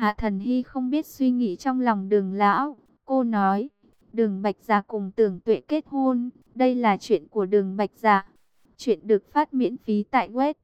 Hạ Thần Hy không biết suy nghĩ trong lòng Đường lão. Cô nói, Đường Bạch Dạ cùng Tưởng Tuệ kết hôn, đây là chuyện của Đường Bạch Dạ. Chuyện được phát miễn phí tại web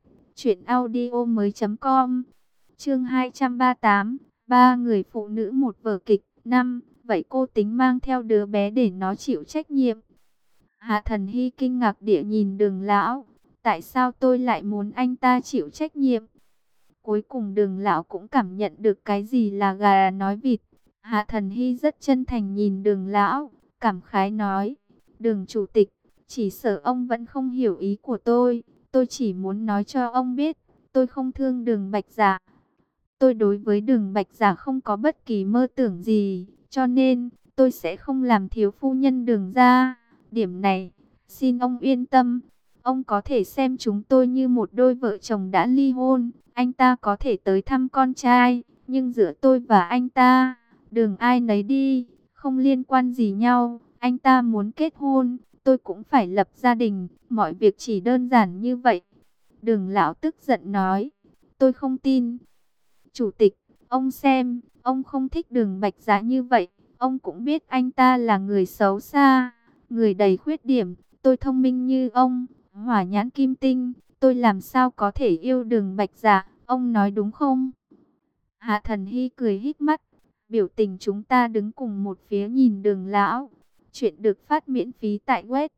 truyệnaudiomoi.com. Chương 238, ba người phụ nữ một vở kịch. 5. Vậy cô tính mang theo đứa bé để nó chịu trách nhiệm? Hạ Thần Hy kinh ngạc địa nhìn Đường lão. Tại sao tôi lại muốn anh ta chịu trách nhiệm? Cuối cùng Đường lão cũng cảm nhận được cái gì là gà nói vịt. Hạ Thần Hy rất chân thành nhìn Đường lão, cảm khái nói, Đường chủ tịch, chỉ sợ ông vẫn không hiểu ý của tôi chỉ muốn nói cho ông biết, tôi không thương Đường Bạch Dạ. Tôi đối với Đường Bạch Dạ không có bất kỳ mơ tưởng gì, cho nên tôi sẽ không làm thiếu phu nhân Đường gia. Điểm này, xin ông yên tâm, ông có thể xem chúng tôi như một đôi vợ chồng đã ly hôn. Anh ta có thể tới thăm con trai, nhưng giữa tôi và anh ta, đường ai nấy đi, không liên quan gì nhau. Anh ta muốn kết hôn, tôi cũng phải lập gia đình, mọi việc chỉ đơn giản như vậy. Đường lão tức giận nói, tôi không tin. Chủ tịch, ông xem, ông không thích Đường Bạch Dạ như vậy, ông cũng biết anh ta là người xấu xa, người đầy khuyết điểm. Tôi thông minh như ông, hỏa nhãn kim tinh, tôi làm sao có thể yêu Đường Bạch Dạ, ông nói đúng không? Hạ Thần Hy cười híp mắt, biểu tình chúng ta đứng cùng một phía nhìn Đường lão. Chuyện được phát miễn phí tại web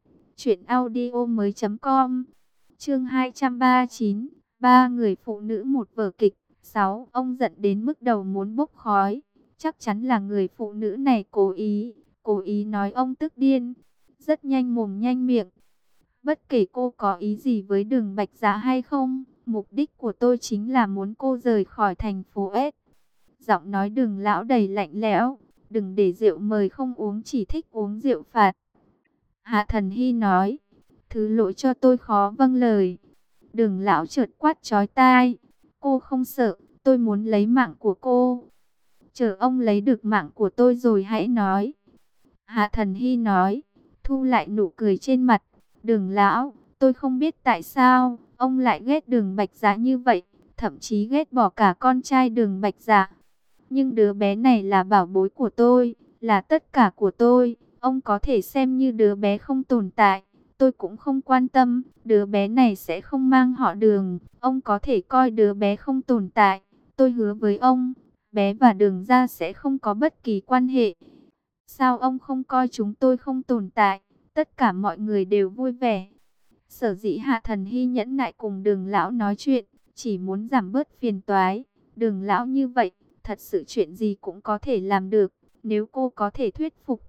truyệnaudiomoi.com. Chương 239, ba người phụ nữ một vở kịch. 6. Ông giận đến mức đầu muốn bốc khói. Chắc chắn là người phụ nữ này cố ý nói ông tức điên. Rất nhanh mồm nhanh miệng. Bất kể cô có ý gì với Đường Bạch Dạ hay không, mục đích của tôi chính là muốn cô rời khỏi thành phố S. Giọng nói Đường lão đầy lạnh lẽo, đừng để rượu mời không uống, chỉ thích uống rượu phạt. Hạ Thần Hy nói, thứ lỗi cho tôi khó vâng lời. Đường lão chợt quát chói tai, cô không sợ, tôi muốn lấy mạng của cô. Chờ ông lấy được mạng của tôi rồi hãy nói. Hạ Thần Hy nói, thu lại nụ cười trên mặt. Đường lão, tôi không biết tại sao ông lại ghét Đường Bạch Dạ như vậy, thậm chí ghét bỏ cả con trai Đường Bạch Dạ. Nhưng đứa bé này là bảo bối của tôi, là tất cả của tôi. Ông có thể xem như đứa bé không tồn tại, tôi cũng không quan tâm. Đứa bé này sẽ không mang họ Đường, ông có thể coi đứa bé không tồn tại. Tôi hứa với ông, bé và Đường gia sẽ không có bất kỳ quan hệ. Sao ông không coi chúng tôi không tồn tại? Tất cả mọi người đều vui vẻ. Sở dĩ Hạ Thần Hy nhẫn nại cùng Đường lão nói chuyện, chỉ muốn giảm bớt phiền toái. Đường lão như vậy, thật sự chuyện gì cũng có thể làm được, nếu cô có thể thuyết phục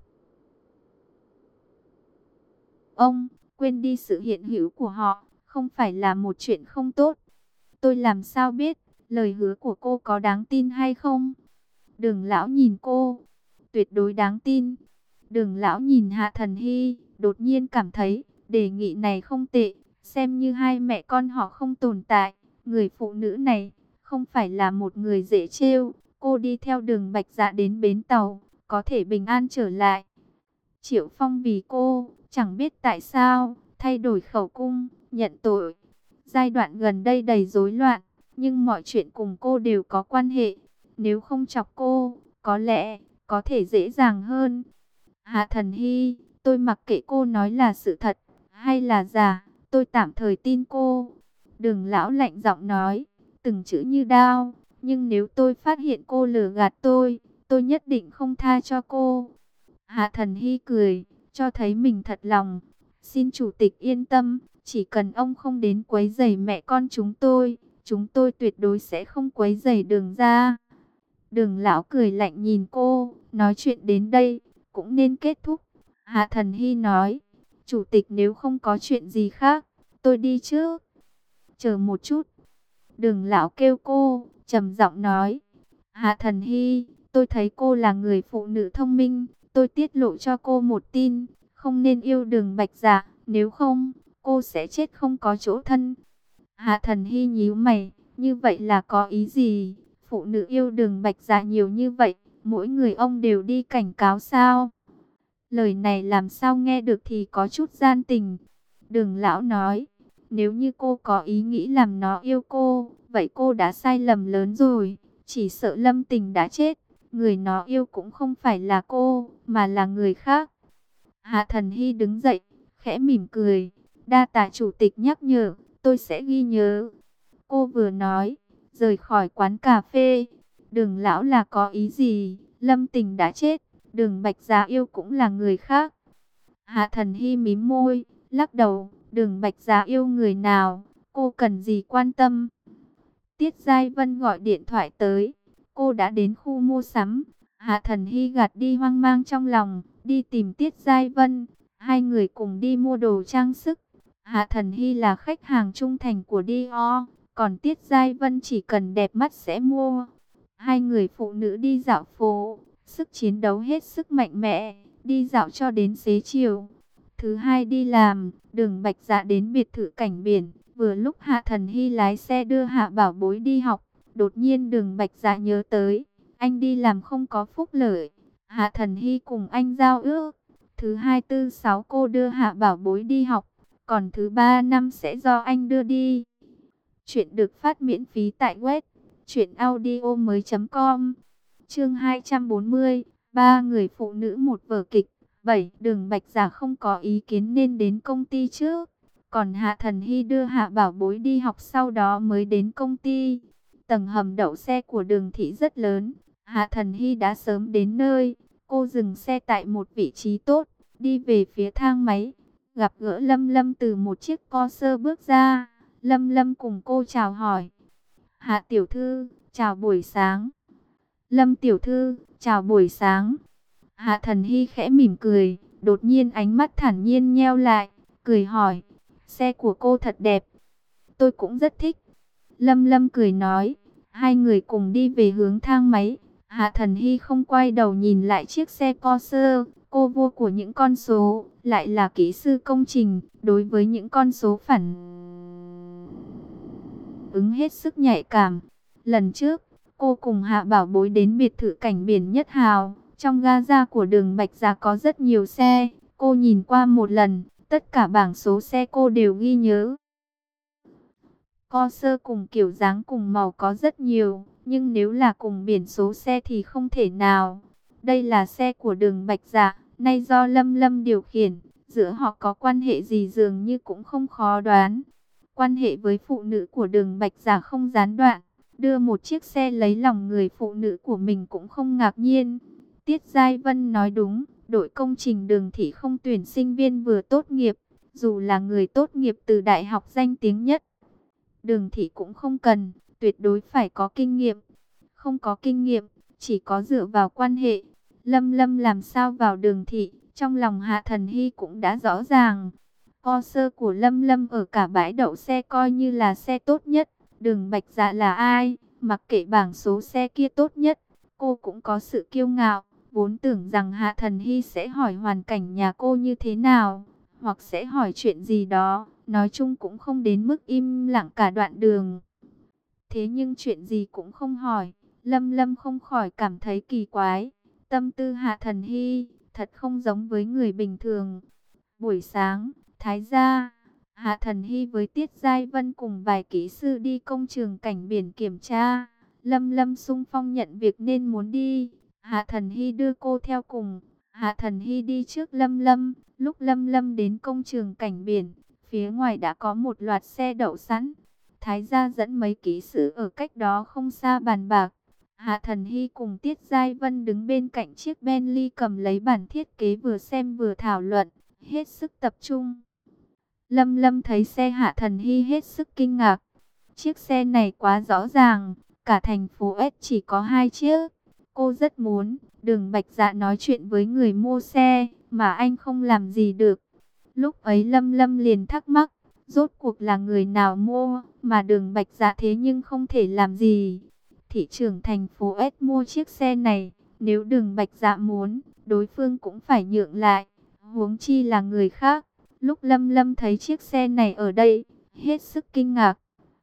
ông, quên đi sự hiện hữu của họ, không phải là một chuyện không tốt. Tôi làm sao biết, lời hứa của cô có đáng tin hay không? Đường lão nhìn cô, tuyệt đối đáng tin. Đường lão nhìn Hạ Thần Hy, đột nhiên cảm thấy, đề nghị này không tệ, xem như hai mẹ con họ không tồn tại. Người phụ nữ này, không phải là một người dễ trêu. Cô đi theo Đường Bạch Dạ đến bến tàu, có thể bình an trở lại. Triệu Phong vì cô, chẳng biết tại sao, thay đổi khẩu cung, nhận tội. Giai đoạn gần đây đầy rối loạn, nhưng mọi chuyện cùng cô đều có quan hệ. Nếu không chọc cô, có lẽ, có thể dễ dàng hơn. Hạ Thần Hy, tôi mặc kệ cô nói là sự thật, hay là giả, tôi tạm thời tin cô. Đường lão lạnh giọng nói, từng chữ như đao. Nhưng nếu tôi phát hiện cô lừa gạt tôi nhất định không tha cho cô. Hạ Thần Hy cười, cho thấy mình thật lòng. Xin chủ tịch yên tâm, chỉ cần ông không đến quấy rầy mẹ con chúng tôi tuyệt đối sẽ không quấy rầy Đường gia. Đường lão cười lạnh nhìn cô, nói chuyện đến đây, cũng nên kết thúc. Hạ Thần Hy nói, chủ tịch nếu không có chuyện gì khác, tôi đi trước. Chờ một chút. Đường lão kêu cô, trầm giọng nói, Hạ Thần Hy, tôi thấy cô là người phụ nữ thông minh, tôi tiết lộ cho cô một tin, không nên yêu Đường Bạch Dạ, nếu không, cô sẽ chết không có chỗ thân. Hạ Thần Hy nhíu mày, như vậy là có ý gì? Phụ nữ yêu Đường Bạch Dạ nhiều như vậy, mỗi người ông đều đi cảnh cáo sao? Lời này làm sao nghe được thì có chút gian tình. Đường lão nói, nếu như cô có ý nghĩ làm nó yêu cô, vậy cô đã sai lầm lớn rồi. chỉ sợ Lâm Tình đã chết. Người nó yêu cũng không phải là cô, mà là người khác. Hạ Thần Hy đứng dậy, khẽ mỉm cười. Đa tạ chủ tịch nhắc nhở, tôi sẽ ghi nhớ. Cô vừa nói, rời khỏi quán cà phê. Đường lão là có ý gì? Lâm Tình đã chết, Đường Bạch Dạ yêu cũng là người khác. Hạ Thần Hy mím môi, lắc đầu. Đường Bạch Dạ yêu người nào, cô cần gì quan tâm. Tiết Giai Vân gọi điện thoại tới. Cô đã đến khu mua sắm. Hạ Thần Hy gạt đi hoang mang trong lòng, đi tìm Tiết Giai Vân. Hai người cùng đi mua đồ trang sức. Hạ Thần Hy là khách hàng trung thành của Dior, còn Tiết Giai Vân chỉ cần đẹp mắt sẽ mua. Hai người phụ nữ đi dạo phố, sức chiến đấu hết sức mạnh mẽ, đi dạo cho đến xế chiều. Thứ hai đi làm, Đường Bạch Dạ đến biệt thự cảnh biển. Vừa lúc Hạ Thần Hy lái xe đưa Hạ Bảo Bối đi học, đột nhiên Đường Bạch Dạ nhớ tới, anh đi làm không có phúc lợi. Hạ Thần Hy cùng anh giao ước, thứ hai tư sáu cô đưa Hạ Bảo Bối đi học, còn thứ ba năm sẽ do anh đưa đi. Chuyện được phát miễn phí tại web truyệnaudiomoi.com. Chương 240, ba người phụ nữ một vở kịch. 7. Đường Bạch Dạ không có ý kiến nên đến công ty trước, còn Hạ Thần Hy đưa Hạ Bảo Bối đi học sau đó mới đến công ty. Tầng hầm đậu xe của Đường thị rất lớn. Hạ Thần Hy đã sớm đến nơi. Cô dừng xe tại một vị trí tốt, đi về phía thang máy. Gặp gỡ Lâm Lâm từ một chiếc Porsche bước ra. Lâm Lâm cùng cô chào hỏi. Hạ tiểu thư, chào buổi sáng. Lâm tiểu thư, chào buổi sáng. Hạ Thần Hy khẽ mỉm cười, đột nhiên ánh mắt thản nhiên nheo lại, cười hỏi. Xe của cô thật đẹp. Tôi cũng rất thích. Lâm Lâm cười nói. Hai người cùng đi về hướng thang máy. Hạ Thần Hy không quay đầu nhìn lại chiếc xe Porsche. Cô vua của những con số, lại là kỹ sư công trình. Đối với những con số phản ứng hết sức nhạy cảm. Lần trước, cô cùng Hạ Bảo Bối đến biệt thự cảnh biển Nhất Hào. Trong ga của Đường Bạch Dạ có rất nhiều xe. Cô nhìn qua một lần, tất cả bảng số xe cô đều ghi nhớ. Porsche cùng kiểu dáng cùng màu có rất nhiều, nhưng nếu là cùng biển số xe thì không thể nào. Đây là xe của Đường Bạch Dạ, nay do Lâm Lâm điều khiển, giữa họ có quan hệ gì dường như cũng không khó đoán. Quan hệ với phụ nữ của Đường Bạch Dạ không gián đoạn, đưa một chiếc xe lấy lòng người phụ nữ của mình cũng không ngạc nhiên. Tiết Giai Vân nói đúng, đội công trình Đường thị không tuyển sinh viên vừa tốt nghiệp, dù là người tốt nghiệp từ đại học danh tiếng nhất. Đường thị cũng không cần, tuyệt đối phải có kinh nghiệm. Không có kinh nghiệm, chỉ có dựa vào quan hệ. Lâm Lâm làm sao vào Đường thị, trong lòng Hạ Thần Hy cũng đã rõ ràng. Porsche của Lâm Lâm ở cả bãi đậu xe coi như là xe tốt nhất. Đường Bạch Dạ là ai, mặc kệ bảng số xe kia tốt nhất, cô cũng có sự kiêu ngạo. Vốn tưởng rằng Hạ Thần Hy sẽ hỏi hoàn cảnh nhà cô như thế nào, hoặc sẽ hỏi chuyện gì đó, nói chung cũng không đến mức im lặng cả đoạn đường. Thế nhưng chuyện gì cũng không hỏi, Lâm Lâm không khỏi cảm thấy kỳ quái. Tâm tư Hạ Thần Hy thật không giống với người bình thường. Buổi sáng, Thái gia, Hạ Thần Hy với Tiết Giai Vân cùng vài kỹ sư đi công trường cảnh biển kiểm tra. Lâm Lâm xung phong nhận việc nên muốn đi. Hạ Thần Hy đưa cô theo cùng. Hạ Thần Hy đi trước Lâm Lâm. Lúc Lâm Lâm đến công trường cảnh biển, phía ngoài đã có một loạt xe đậu sẵn. Thái gia dẫn mấy kỹ sư ở cách đó không xa bàn bạc. Hạ Thần Hy cùng Tiết Giai Vân đứng bên cạnh chiếc Bentley cầm lấy bản thiết kế vừa xem vừa thảo luận, hết sức tập trung. Lâm Lâm thấy xe Hạ Thần Hy hết sức kinh ngạc. Chiếc xe này quá rõ ràng, cả thành phố S chỉ có 2 chiếc. Cô rất muốn, Đường Bạch Dạ nói chuyện với người mua xe, mà anh không làm gì được. Lúc ấy Lâm Lâm liền thắc mắc, rốt cuộc là người nào mua, mà Đường Bạch Dạ thế nhưng không thể làm gì. Thị trưởng thành phố S mua chiếc xe này, nếu Đường Bạch Dạ muốn, đối phương cũng phải nhượng lại, huống chi là người khác. Lúc Lâm Lâm thấy chiếc xe này ở đây, hết sức kinh ngạc.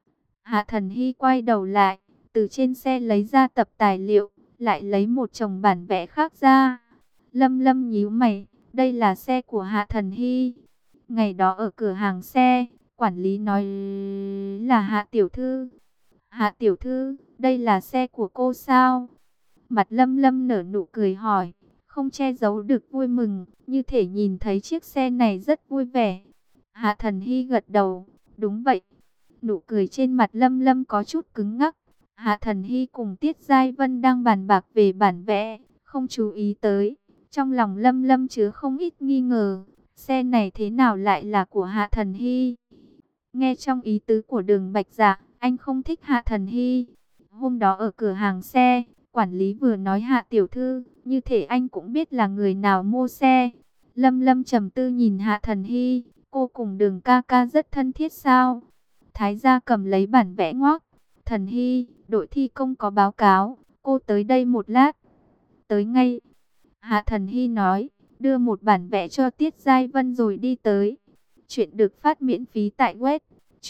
Hạ Thần Hy quay đầu lại, từ trên xe lấy ra tập tài liệu, lại lấy một chồng bản vẽ khác ra. Lâm Lâm nhíu mày, đây là xe của Hạ Thần Hy. Ngày đó ở cửa hàng xe, quản lý nói là Hạ tiểu thư. Hạ tiểu thư, đây là xe của cô sao? Mặt Lâm Lâm nở nụ cười hỏi, không che giấu được vui mừng, như thể nhìn thấy chiếc xe này rất vui vẻ. Hạ Thần Hy gật đầu, đúng vậy. Nụ cười trên mặt Lâm Lâm có chút cứng ngắc. Hạ Thần Hy cùng Tiết Giai Vân đang bàn bạc về bản vẽ, không chú ý tới. Trong lòng Lâm Lâm chứa không ít nghi ngờ, xe này thế nào lại là của Hạ Thần Hy? Nghe trong ý tứ của Đường Bạch Dạ, anh không thích Hạ Thần Hy. Hôm đó ở cửa hàng xe, quản lý vừa nói Hạ tiểu thư, như thể anh cũng biết là người nào mua xe. Lâm Lâm trầm tư nhìn Hạ Thần Hy, cô cùng Đường ca ca rất thân thiết sao? Thái gia cầm lấy bản vẽ ngoác. Thần Hy, đội thi công có báo cáo, cô tới đây một lát. Tới ngay. Hạ Thần Hy nói, đưa một bản vẽ cho Tiết Giai Vân rồi đi tới. Chuyện được phát miễn phí tại web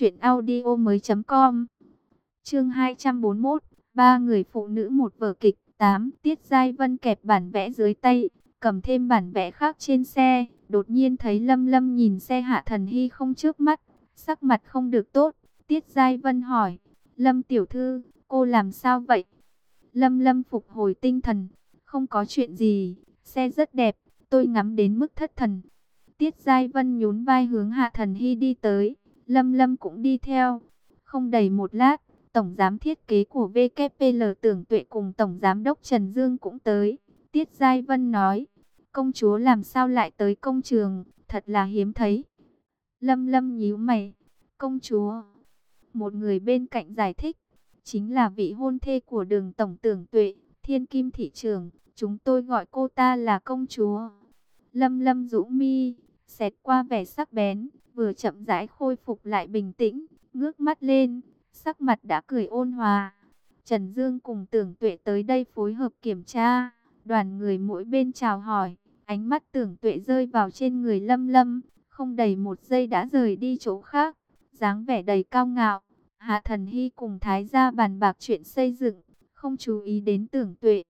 truyệnaudiomoi.com. Chương 241, ba người phụ nữ một vở kịch. 8. Tiết Giai Vân kẹp bản vẽ dưới tay, cầm thêm bản vẽ khác trên xe, đột nhiên thấy Lâm Lâm nhìn xe Hạ Thần Hy không chớp mắt, sắc mặt không được tốt. Tiết Giai Vân hỏi, Lâm tiểu thư, cô làm sao vậy? Lâm Lâm phục hồi tinh thần, không có chuyện gì, xe rất đẹp, tôi ngắm đến mức thất thần. Tiết Giai Vân nhún vai hướng Hạ Thần Hy đi tới, Lâm Lâm cũng đi theo. Không đầy một lát, Tổng giám thiết kế của VKPL Tưởng Tuệ cùng Tổng giám đốc Trần Dương cũng tới. Tiết Giai Vân nói, công chúa làm sao lại tới công trường, thật là hiếm thấy. Lâm Lâm nhíu mày, công chúa. Một người bên cạnh giải thích, chính là vị hôn thê của Đường tổng Tưởng Tuệ, Thiên Kim thị trưởng, chúng tôi gọi cô ta là công chúa. Lâm Lâm rũ mi, xẹt qua vẻ sắc bén, vừa chậm rãi khôi phục lại bình tĩnh, ngước mắt lên, sắc mặt đã cười ôn hòa. Trần Dương cùng Tưởng Tuệ tới đây phối hợp kiểm tra, đoàn người mỗi bên chào hỏi, ánh mắt Tưởng Tuệ rơi vào trên người Lâm Lâm, không đầy một giây đã rời đi chỗ khác, dáng vẻ đầy cao ngạo. Hạ Thần Hy cùng Thái gia bàn bạc chuyện xây dựng, không chú ý đến Tưởng Tuệ.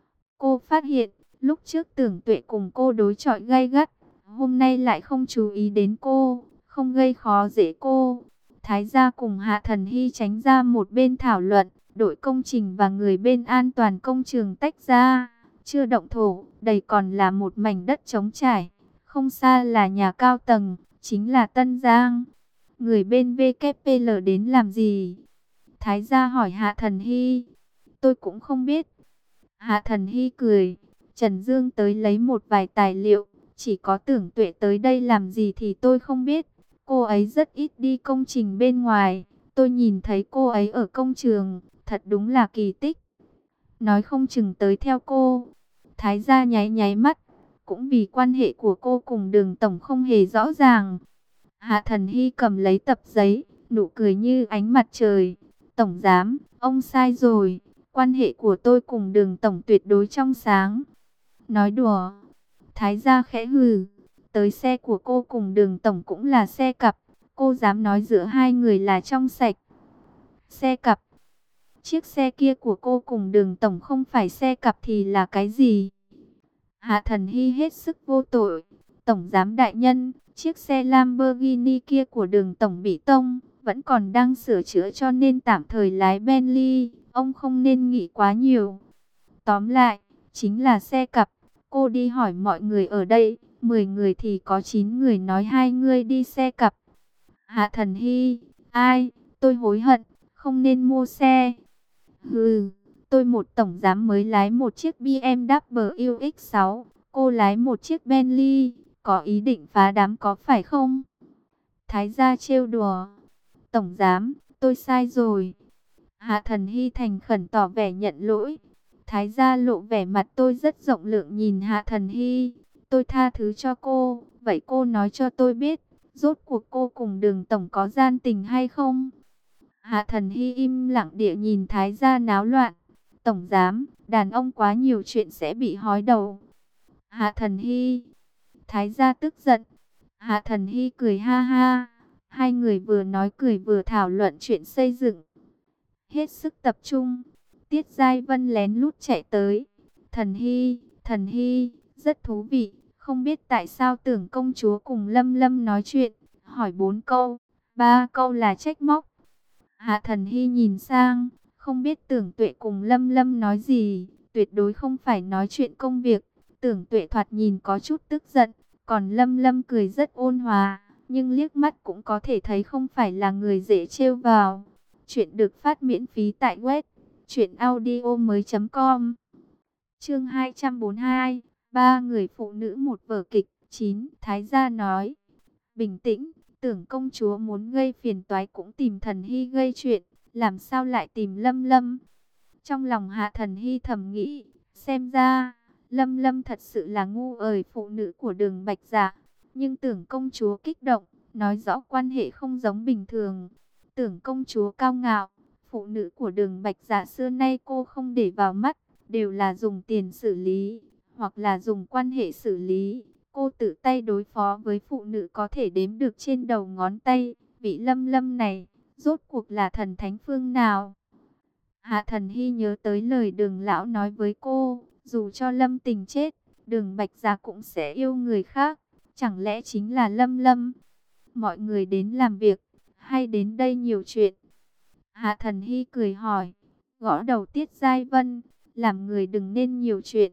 Cô phát hiện, lúc trước Tưởng Tuệ cùng cô đối chọi gay gắt, hôm nay lại không chú ý đến cô, không gây khó dễ cô. Thái gia cùng Hạ Thần Hy tránh ra một bên thảo luận, đội công trình và người bên an toàn công trường tách ra, chưa động thổ, đây còn là một mảnh đất trống trải, không xa là nhà cao tầng, chính là Tân Giang. Người bên VKPL đến làm gì? Thái gia hỏi Hạ Thần Hy. Tôi cũng không biết. Hạ Thần Hy cười. Trần Dương tới lấy một vài tài liệu. Chỉ có Tưởng Tuệ tới đây làm gì thì tôi không biết. Cô ấy rất ít đi công trình bên ngoài. Tôi nhìn thấy cô ấy ở công trường. Thật đúng là kỳ tích. Nói không chừng tới theo cô. Thái gia nháy nháy mắt. Cũng vì quan hệ của cô cùng Đường tổng không hề rõ ràng. Hạ Thần Hy cầm lấy tập giấy, nụ cười như ánh mặt trời. Tổng giám, ông sai rồi. Quan hệ của tôi cùng Đường tổng tuyệt đối trong sáng. Nói đùa. Thái gia khẽ hừ. Tới xe của cô cùng Đường tổng cũng là xe cặp. Cô dám nói giữa hai người là trong sạch. Xe cặp. Chiếc xe kia của cô cùng Đường tổng không phải xe cặp thì là cái gì? Hạ Thần Hy hết sức vô tội. Tổng giám đại nhân, chiếc xe Lamborghini kia của Đường tổng bị tông, vẫn còn đang sửa chữa cho nên tạm thời lái Bentley, ông không nên nghĩ quá nhiều. Tóm lại, chính là xe cặp. Cô đi hỏi mọi người ở đây, 10 người thì có 9 người nói hai người đi xe cặp. Hạ Thần Hy, ai, tôi hối hận, không nên mua xe. Hừ, tôi một tổng giám mới lái một chiếc BMW X6, cô lái một chiếc Bentley, có ý định phá đám có phải không? Thái gia trêu đùa. Tổng giám, tôi sai rồi. Hạ Thần Hy thành khẩn tỏ vẻ nhận lỗi. Thái gia lộ vẻ mặt tôi rất rộng lượng nhìn Hạ Thần Hy. Tôi tha thứ cho cô, vậy cô nói cho tôi biết, rốt cuộc cô cùng Đường tổng có gian tình hay không? Hạ Thần Hy im lặng địa nhìn Thái gia náo loạn. Tổng giám, đàn ông quá nhiều chuyện sẽ bị hói đầu. Hạ Thần Hy. Thái gia tức giận. Hạ Thần Hy cười ha ha. Hai người vừa nói cười vừa thảo luận chuyện xây dựng. Hết sức tập trung. Tiết Giai Vân lén lút chạy tới. Thần Hy, rất thú vị. Không biết tại sao Tưởng công chúa cùng Lâm Lâm nói chuyện. Hỏi 4 câu, 3 câu là trách móc. Hạ Thần Hy nhìn sang, Không biết Tưởng Tuệ cùng Lâm Lâm nói gì, tuyệt đối không phải nói chuyện công việc. Tưởng Tuệ thoạt nhìn có chút tức giận, còn Lâm Lâm cười rất ôn hòa, nhưng liếc mắt cũng có thể thấy không phải là người dễ trêu vào. Chuyện được phát miễn phí tại web truyệnaudiomoi.com. Chương 242, ba người phụ nữ một vở kịch. 9. Thái gia nói, bình tĩnh, Tưởng công chúa muốn gây phiền toái cũng tìm Thần Hy gây chuyện, làm sao lại tìm Lâm Lâm? Trong lòng Hạ Thần Hy thầm nghĩ, xem ra Lâm Lâm thật sự là ngu ời phụ nữ của Đường Bạch Dạ. Nhưng Tưởng công chúa kích động, nói rõ quan hệ không giống bình thường. Tưởng công chúa cao ngạo, phụ nữ của Đường Bạch Dạ xưa nay cô không để vào mắt, đều là dùng tiền xử lý, hoặc là dùng quan hệ xử lý. Cô tự tay đối phó với phụ nữ có thể đếm được trên đầu ngón tay. Vị Lâm Lâm này, rốt cuộc là thần thánh phương nào? Hạ Thần Hy nhớ tới lời Đường lão nói với cô, dù cho Lâm Tình chết, Đường Bạch Dạ cũng sẽ yêu người khác. Chẳng lẽ chính là Lâm Lâm? Mọi người đến làm việc, hay đến đây nhiều chuyện? Hạ Thần Hy cười hỏi, gõ đầu Tiết Giai Vân, làm người đừng nên nhiều chuyện.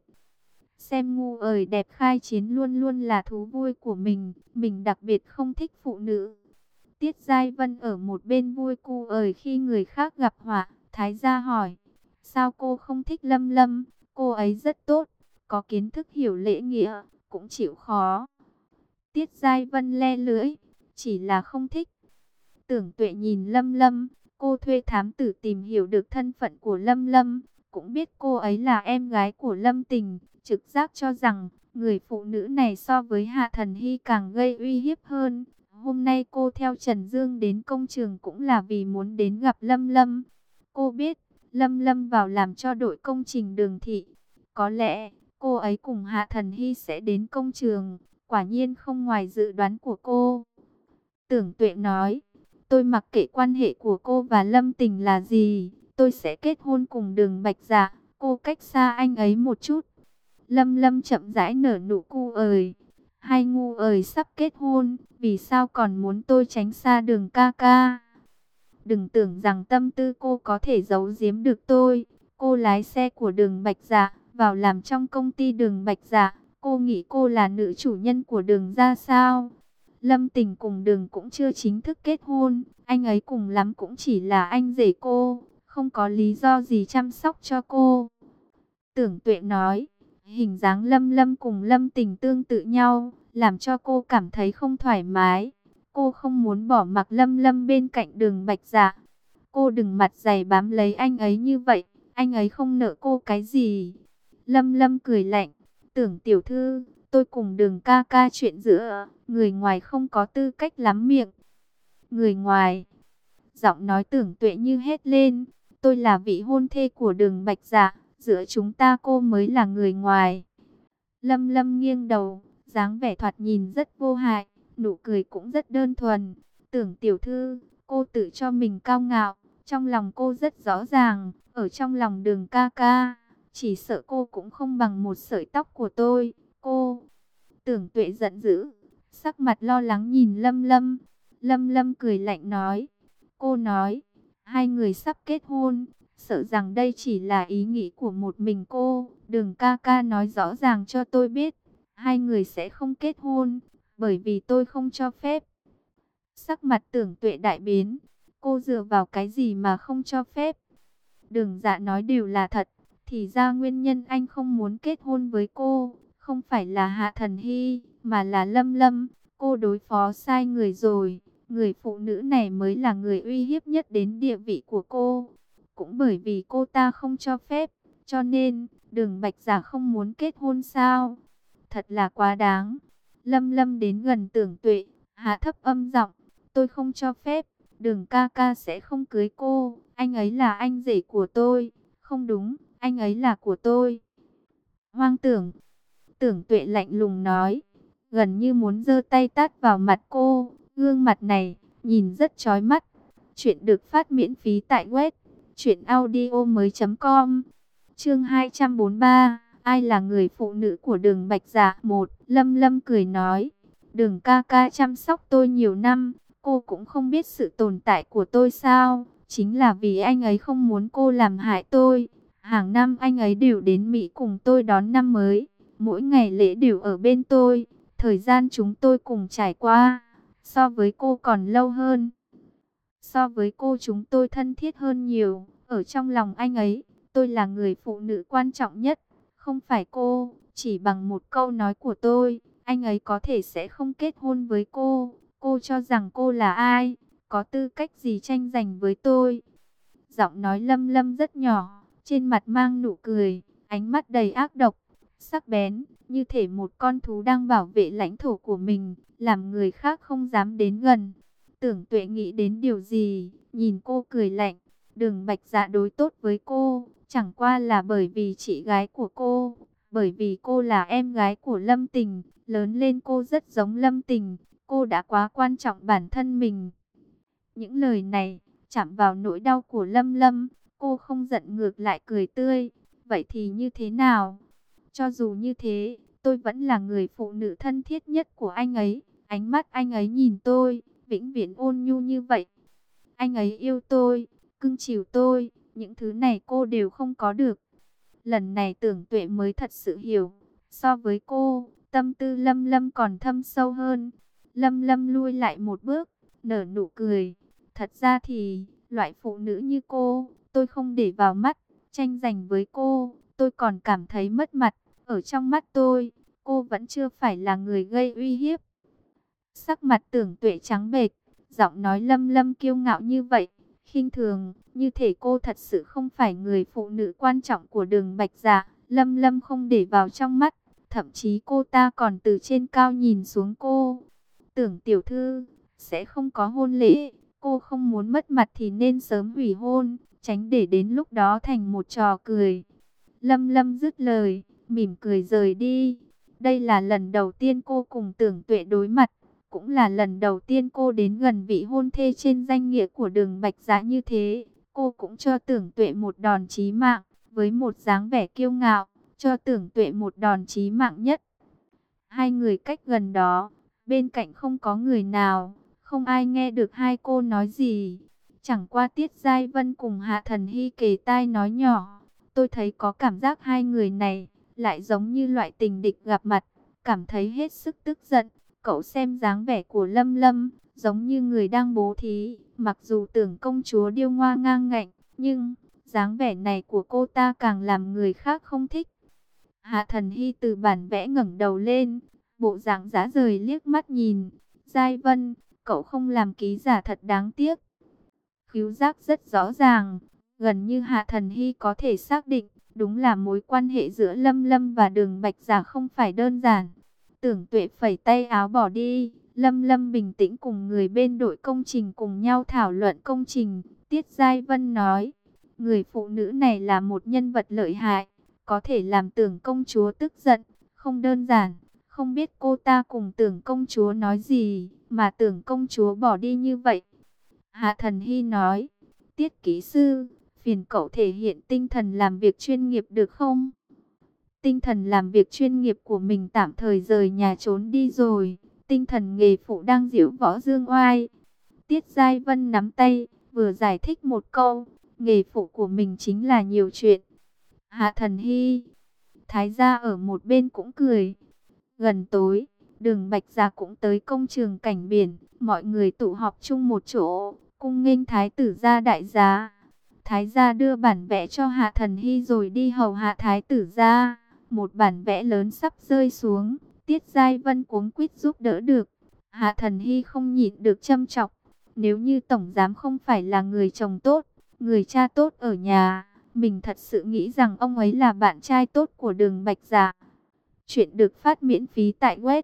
Xem ngu ời đẹp khai chiến luôn luôn là thú vui của mình đặc biệt không thích phụ nữ. Tiết Giai Vân ở một bên vui cu ời khi người khác gặp họa. Thái gia hỏi, sao cô không thích Lâm Lâm? Cô ấy rất tốt, có kiến thức hiểu lễ nghĩa, cũng chịu khó. Tiết Giai Vân le lưỡi, chỉ là không thích. Tưởng Tuệ nhìn Lâm Lâm, cô thuê thám tử tìm hiểu được thân phận của Lâm Lâm, cũng biết cô ấy là em gái của Lâm Tình, trực giác cho rằng người phụ nữ này so với Hạ Thần Hy càng gây uy hiếp hơn. Hôm nay cô theo Trần Dương đến công trường cũng là vì muốn đến gặp Lâm Lâm. Cô biết Lâm Lâm vào làm cho đội công trình Đường thị, có lẽ cô ấy cùng Hạ Thần Hy sẽ đến công trường, quả nhiên không ngoài dự đoán của cô. Tưởng Tuệ nói, tôi mặc kệ quan hệ của cô và Lâm Tình là gì, tôi sẽ kết hôn cùng Đường Bạch Dạ, cô cách xa anh ấy một chút. Lâm Lâm chậm rãi nở nụ cu ời, hai ngu ời sắp kết hôn, vì sao còn muốn tôi tránh xa Đường ca ca? Đừng tưởng rằng tâm tư cô có thể giấu giếm được tôi. Cô lái xe của Đường Bạch Dạ, vào làm trong công ty Đường Bạch Dạ. Cô nghĩ cô là nữ chủ nhân của Đường ra sao? Lâm Tình cùng Đường cũng chưa chính thức kết hôn. Anh ấy cùng lắm cũng chỉ là anh rể cô, không có lý do gì chăm sóc cho cô. Tưởng Tuệ nói, hình dáng Lâm Lâm cùng Lâm Tình tương tự nhau, làm cho cô cảm thấy không thoải mái. Cô không muốn bỏ mặc Lâm Lâm bên cạnh Đường Bạch Dạ. Cô đừng mặt dày bám lấy anh ấy như vậy, anh ấy không nợ cô cái gì. Lâm Lâm cười lạnh, Tưởng tiểu thư, tôi cùng Đường ca ca chuyện giữa người ngoài không có tư cách lắm miệng. Người ngoài? Giọng nói Tưởng Tuệ như hét lên, tôi là vị hôn thê của Đường Bạch Dạ, giữa chúng ta cô mới là người ngoài. Lâm Lâm nghiêng đầu, dáng vẻ thoạt nhìn rất vô hại, nụ cười cũng rất đơn thuần. Tưởng tiểu thư, cô tự cho mình cao ngạo, trong lòng cô rất rõ ràng, ở trong lòng Đường ca ca, chỉ sợ cô cũng không bằng một sợi tóc của tôi. Cô... Tưởng Tuệ giận dữ, sắc mặt lo lắng nhìn Lâm Lâm. Lâm Lâm cười lạnh nói, cô nói, hai người sắp kết hôn, sợ rằng đây chỉ là ý nghĩ của một mình cô. Đường ca ca nói rõ ràng cho tôi biết, hai người sẽ không kết hôn, bởi vì tôi không cho phép. Sắc mặt Tưởng Tuệ đại biến, cô dựa vào cái gì mà không cho phép? Đường Dạ nói đều là thật, thì ra nguyên nhân anh không muốn kết hôn với cô, không phải là Hạ Thần Hy, mà là Lâm Lâm. Cô đối phó sai người rồi, người phụ nữ này mới là người uy hiếp nhất đến địa vị của cô. Cũng bởi vì cô ta không cho phép, cho nên Đường Bạch Dạ không muốn kết hôn sao? Thật là quá đáng. Lâm Lâm đến gần Tưởng Tuệ, hạ thấp âm giọng, tôi không cho phép, Đường ca ca sẽ không cưới cô, anh ấy là anh rể của tôi. Không đúng, anh ấy là của tôi. Hoang tưởng. Tưởng Tuệ lạnh lùng nói, gần như muốn giơ tay tát vào mặt cô. Gương mặt này nhìn rất chói mắt. Chuyện được phát miễn phí tại web truyệnaudiomoi.com. Chương 243, ai là người phụ nữ của Đường Bạch Dạ? 1. Lâm Lâm cười nói, Đường ca ca chăm sóc tôi nhiều năm, cô cũng không biết sự tồn tại của tôi sao? chính là vì anh ấy không muốn cô làm hại tôi. Hàng năm anh ấy đều đến Mỹ cùng tôi đón năm mới, mỗi ngày lễ đều ở bên tôi. Thời gian chúng tôi cùng trải qua, so với cô còn lâu hơn. So với cô chúng tôi thân thiết hơn nhiều. Ở trong lòng anh ấy, tôi là người phụ nữ quan trọng nhất, không phải cô. Chỉ bằng một câu nói của tôi, anh ấy có thể sẽ không kết hôn với cô. Cô cho rằng cô là ai? Có tư cách gì tranh giành với tôi? Giọng nói Lâm Lâm rất nhỏ, trên mặt mang nụ cười, ánh mắt đầy ác độc, sắc bén, như thể một con thú đang bảo vệ lãnh thổ của mình, làm người khác không dám đến gần. Tưởng Tuệ nghĩ đến điều gì, nhìn cô cười lạnh. Đường Bạch Dạ đối tốt với cô, chẳng qua là bởi vì chị gái của cô, bởi vì cô là em gái của Lâm Tình, lớn lên cô rất giống Lâm Tình, cô đã quá quan trọng bản thân mình. Những lời này chạm vào nỗi đau của Lâm Lâm, cô không giận ngược lại cười tươi. Vậy thì như thế nào? Cho dù như thế, tôi vẫn là người phụ nữ thân thiết nhất của anh ấy. Ánh mắt anh ấy nhìn tôi, vĩnh viễn ôn nhu như vậy. Anh ấy yêu tôi, cưng chiều tôi, những thứ này cô đều không có được. Lần này Tưởng Tuệ mới thật sự hiểu, so với cô, tâm tư Lâm Lâm còn thâm sâu hơn. Lâm Lâm lui lại một bước, nở nụ cười. Thật ra thì, loại phụ nữ như cô, tôi không để vào mắt, tranh giành với cô, tôi còn cảm thấy mất mặt. Ở trong mắt tôi, cô vẫn chưa phải là người gây uy hiếp. Sắc mặt Tưởng Tuệ trắng bệch, giọng nói Lâm Lâm kiêu ngạo như vậy, khinh thường, như thể cô thật sự không phải người phụ nữ quan trọng của Đường Bạch Dạ. Lâm Lâm không để vào trong mắt, thậm chí cô ta còn từ trên cao nhìn xuống cô. Tưởng tiểu thư, sẽ không có hôn lễ, cô không muốn mất mặt thì nên sớm hủy hôn, tránh để đến lúc đó thành một trò cười. Lâm Lâm dứt lời, mỉm cười rời đi. Đây là lần đầu tiên cô cùng Tưởng Tuệ đối mặt, cũng là lần đầu tiên cô đến gần vị hôn thê trên danh nghĩa của Đường Bạch Dạ như thế. Cô cũng cho Tưởng Tuệ một đòn chí mạng, với một dáng vẻ kiêu ngạo, cho Tưởng Tuệ một đòn chí mạng nhất. Hai người cách gần đó, bên cạnh không có người nào, không ai nghe được hai cô nói gì. Chẳng qua Tiết Giai Vân cùng Hạ Thần Hy kề tai nói nhỏ. Tôi thấy có cảm giác hai người này lại giống như loại tình địch gặp mặt, cảm thấy hết sức tức giận. Cậu xem dáng vẻ của Lâm Lâm, giống như người đang bố thí, mặc dù Tưởng công chúa điêu ngoa ngang ngạnh, nhưng dáng vẻ này của cô ta càng làm người khác không thích. Hạ Thần Hy từ bản vẽ ngẩng đầu lên, bộ dạng dã rời liếc mắt nhìn. Giai Vân, cậu không làm ký giả thật đáng tiếc. Khứu giác rất rõ ràng, gần như Hạ Thần Hy có thể xác định, đúng là mối quan hệ giữa Lâm Lâm và Đường Bạch Dạ không phải đơn giản. Tưởng Tuệ phẩy tay áo bỏ đi, Lâm Lâm bình tĩnh cùng người bên đội công trình cùng nhau thảo luận công trình. Tiết Giai Vân nói, người phụ nữ này là một nhân vật lợi hại, có thể làm Tưởng công chúa tức giận, không đơn giản. Không biết cô ta cùng Tưởng công chúa nói gì, mà Tưởng công chúa bỏ đi như vậy. Hạ Thần Hy nói, Tiết kỹ sư, phiền cậu thể hiện tinh thần làm việc chuyên nghiệp được không? Tinh thần làm việc chuyên nghiệp của mình tạm thời rời nhà trốn đi rồi, tinh thần nghề phụ đang diễu võ dương oai. Tiết Giai Vân nắm tay, vừa giải thích một câu, nghề phụ của mình chính là nhiều chuyện. Hạ Thần Hy, Thái gia ở một bên cũng cười. Gần tối, Đường Bạch Dạ cũng tới công trường cảnh biển, mọi người tụ họp chung một chỗ, cung nghênh Thái tử gia đại giá. Thái gia đưa bản vẽ cho Hạ Thần Hy rồi đi hầu hạ Thái tử gia. Một bản vẽ lớn sắp rơi xuống, Tiết Giai Vân cuống quýt giúp đỡ được. Hạ Thần Hy không nhịn được châm chọc, nếu như tổng giám không phải là người chồng tốt, người cha tốt ở nhà, mình thật sự nghĩ rằng ông ấy là bạn trai tốt của Đường Bạch Dạ. Chuyện được phát miễn phí tại web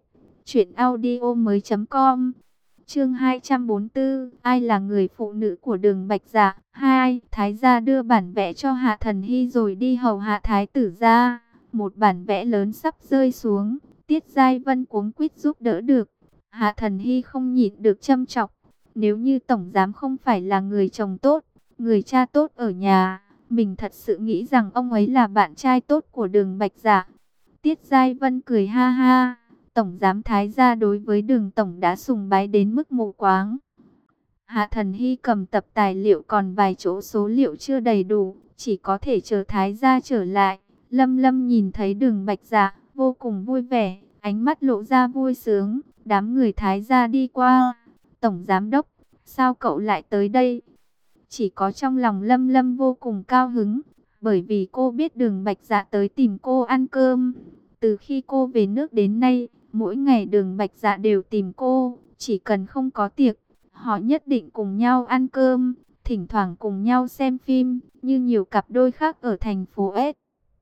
truyệnaudiomoi.com. Chương 244, ai là người phụ nữ của Đường Bạch Dạ? 2. Thái gia đưa bản vẽ cho Hạ Thần Hy rồi đi hầu hạ Thái tử gia. Một bản vẽ lớn sắp rơi xuống, Tiết Giai Vân cuống quýt giúp đỡ được. Hạ Thần Hy không nhịn được châm chọc, nếu như tổng giám không phải là người chồng tốt, người cha tốt ở nhà, mình thật sự nghĩ rằng ông ấy là bạn trai tốt của Đường Bạch Dạ. Tiết Giai Vân cười ha ha, tổng giám Thái gia đối với Đường tổng đã sùng bái đến mức mù quáng. Hạ Thần Hy cầm tập tài liệu còn vài chỗ số liệu chưa đầy đủ, chỉ có thể chờ Thái gia trở lại. Lâm Lâm nhìn thấy Đường Bạch Dạ, vô cùng vui vẻ, ánh mắt lộ ra vui sướng. Đám người Thái gia đi qua. Tổng giám đốc, sao cậu lại tới đây? Chỉ có trong lòng Lâm Lâm vô cùng cao hứng, bởi vì cô biết Đường Bạch Dạ tới tìm cô ăn cơm. Từ khi cô về nước đến nay, mỗi ngày Đường Bạch Dạ đều tìm cô, chỉ cần không có tiệc, họ nhất định cùng nhau ăn cơm, thỉnh thoảng cùng nhau xem phim, như nhiều cặp đôi khác ở thành phố S.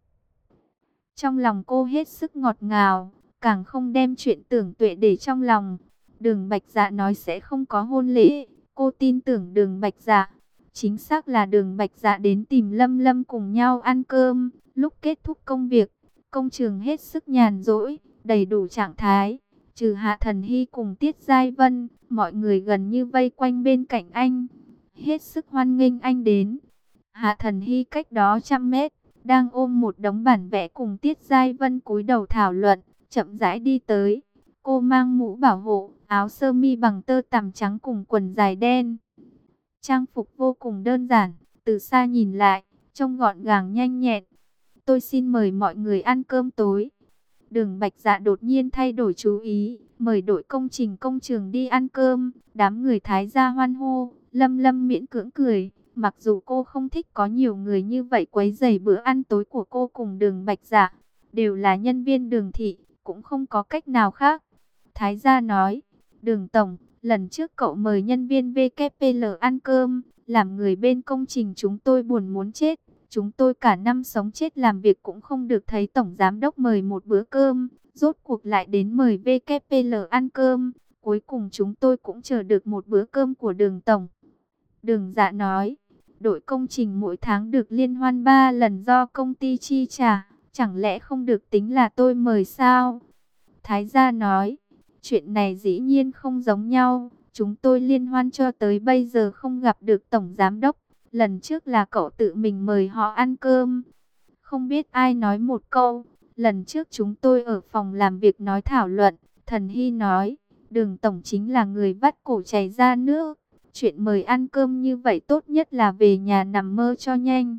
Trong lòng cô hết sức ngọt ngào, càng không đem chuyện Tưởng Tuệ để trong lòng. Đường Bạch Dạ nói sẽ không có hôn lễ, cô tin tưởng Đường Bạch Dạ. Chính xác là Đường Bạch Dạ đến tìm Lâm Lâm cùng nhau ăn cơm. Lúc kết thúc công việc, công trường hết sức nhàn rỗi, đầy đủ trạng thái. Trừ Hạ Thần Hy cùng Tiết Giai Vân, mọi người gần như vây quanh bên cạnh anh, hết sức hoan nghênh anh đến. Hạ Thần Hy cách đó trăm mét, đang ôm một đống bản vẽ cùng Tiết Giai Vân cúi đầu thảo luận, chậm rãi đi tới. Cô mang mũ bảo hộ, áo sơ mi bằng tơ tằm trắng cùng quần dài đen. Trang phục vô cùng đơn giản, từ xa nhìn lại, trông gọn gàng nhanh nhẹn. Tôi xin mời mọi người ăn cơm tối. Đường Bạch Dạ đột nhiên thay đổi chú ý, mời đội công trường đi ăn cơm. Đám người Thái gia hoan hô, Lâm Lâm miễn cưỡng cười. Mặc dù cô không thích có nhiều người như vậy quấy rầy bữa ăn tối của cô cùng Đường Bạch Dạ, đều là nhân viên Đường thị, cũng không có cách nào khác. Thái gia nói, Đường tổng, lần trước cậu mời nhân viên VKPL ăn cơm, làm người bên công trình chúng tôi buồn muốn chết. Chúng tôi cả năm sống chết làm việc cũng không được thấy tổng giám đốc mời một bữa cơm, rốt cuộc lại đến mời VKPL ăn cơm. Cuối cùng chúng tôi cũng chờ được một bữa cơm của Đường tổng. Đường Dạ nói, đội công trình mỗi tháng được liên hoan 3 lần do công ty chi trả, chẳng lẽ không được tính là tôi mời sao? Thái gia nói, chuyện này dĩ nhiên không giống nhau, chúng tôi liên hoan cho tới bây giờ không gặp được tổng giám đốc, lần trước là cậu tự mình mời họ ăn cơm. Không biết ai nói một câu, lần trước chúng tôi ở phòng làm việc nói thảo luận, Thần Hy nói, Đường tổng chính là người vắt cổ chảy ra nước. Chuyện mời ăn cơm như vậy tốt nhất là về nhà nằm mơ cho nhanh.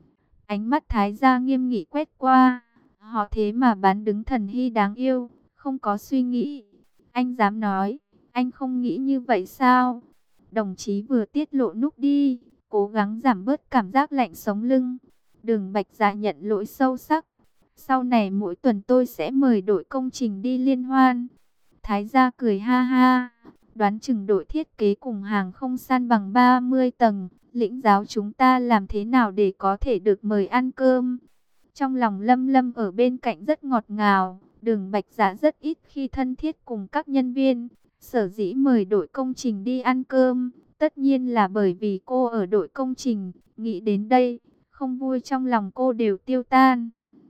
Ánh mắt Thái gia nghiêm nghị quét qua. Họ thế mà bán đứng Thần Hy đáng yêu, không có suy nghĩ. Anh dám nói, anh không nghĩ như vậy sao? Đồng chí vừa tiết lộ núp đi, cố gắng giảm bớt cảm giác lạnh sống lưng. Đường Bạch Dạ nhận lỗi sâu sắc. Sau này mỗi tuần tôi sẽ mời đội công trình đi liên hoan. Thái gia cười ha ha. Đoán chừng đội thiết kế cùng hàng không san bằng 30 tầng, lĩnh giáo chúng ta làm thế nào để có thể được mời ăn cơm. Trong lòng Lâm Lâm ở bên cạnh rất ngọt ngào, Đường Bạch Dạ rất ít khi thân thiết cùng các nhân viên. Sở dĩ mời đội công trình đi ăn cơm, tất nhiên là bởi vì cô ở đội công trình. Nghĩ đến đây, không vui trong lòng cô đều tiêu tan.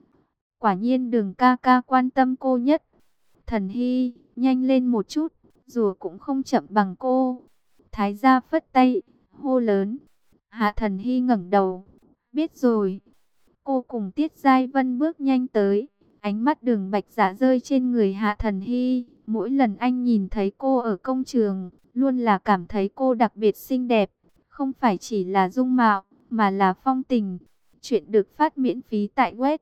Quả nhiên Đường ca ca quan tâm cô nhất. Thần Hy, nhanh lên một chút, rùa cũng không chậm bằng cô. Thái gia phất tay, hô lớn. Hạ Thần Hy ngẩng đầu. Biết rồi. Cô cùng Tiết Giai Vân bước nhanh tới. Ánh mắt Đường Bạch Dạ rơi trên người Hạ Thần Hy. Mỗi lần anh nhìn thấy cô ở công trường, luôn là cảm thấy cô đặc biệt xinh đẹp. Không phải chỉ là dung mạo, mà là phong tình. Chuyện được phát miễn phí tại web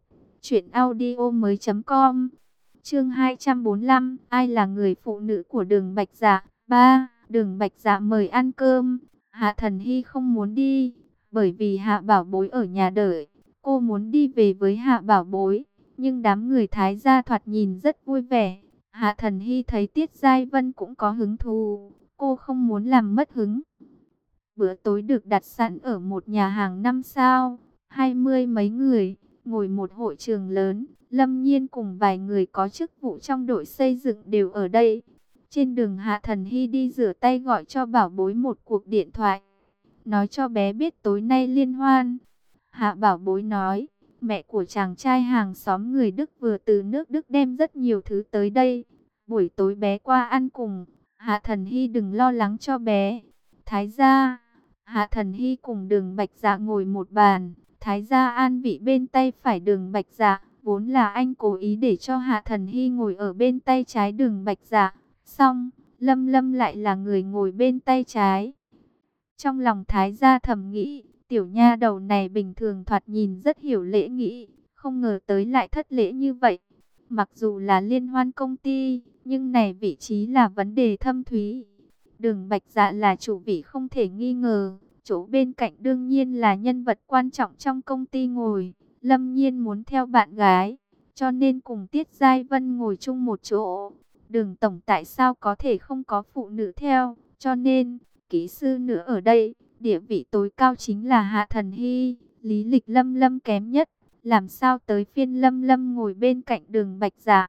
truyệnaudiomoi.com. Chương 245, ai là người phụ nữ của Đường Bạch Dạ? 3. Đường Bạch Dạ mời ăn cơm. Hạ Thần Hy không muốn đi, bởi vì Hạ Bảo Bối ở nhà đợi. Cô muốn đi về với Hạ Bảo Bối, nhưng đám người Thái gia thoạt nhìn rất vui vẻ. Hạ Thần Hy thấy Tiết Giai Vân cũng có hứng thú, cô không muốn làm mất hứng. Bữa tối được đặt sẵn ở một nhà hàng 5 sao, 20 mấy người, ngồi một hội trường lớn. Lâm Nhiên cùng vài người có chức vụ trong đội xây dựng đều ở đây. Trên đường Hạ Thần Hy đi rửa tay gọi cho Bảo Bối một cuộc điện thoại, nói cho bé biết tối nay liên hoan. Hạ Bảo Bối nói, mẹ của chàng trai hàng xóm người Đức vừa từ nước Đức đem rất nhiều thứ tới đây. Buổi tối bé qua ăn cùng. Hạ Thần Hy đừng lo lắng cho bé. Thái gia, Hạ Thần Hy cùng Đường Bạch Dạ ngồi một bàn. Thái gia an vị bên tay phải Đường Bạch Dạ. Vốn là anh cố ý để cho Hạ Thần Hy ngồi ở bên tay trái Đường Bạch Dạ. Xong, Lâm Lâm lại là người ngồi bên tay trái. Trong lòng Thái gia thầm nghĩ, tiểu nha đầu này bình thường thoạt nhìn rất hiểu lễ nghĩa, không ngờ tới lại thất lễ như vậy. Mặc dù là liên hoan công ty, nhưng này vị trí là vấn đề thâm thúy. Đường Bạch Dạ là chủ vị không thể nghi ngờ, chỗ bên cạnh đương nhiên là nhân vật quan trọng trong công ty ngồi. Lâm Nhiên muốn theo bạn gái, cho nên cùng Tiết Giai Vân ngồi chung một chỗ. Đường tổng tại sao có thể không có phụ nữ theo, cho nên kỹ sư nữa ở đây, địa vị tối cao chính là Hạ Thần Hy, lý lịch Lâm Lâm kém nhất, làm sao tới phiên Lâm Lâm ngồi bên cạnh Đường Bạch Dạ.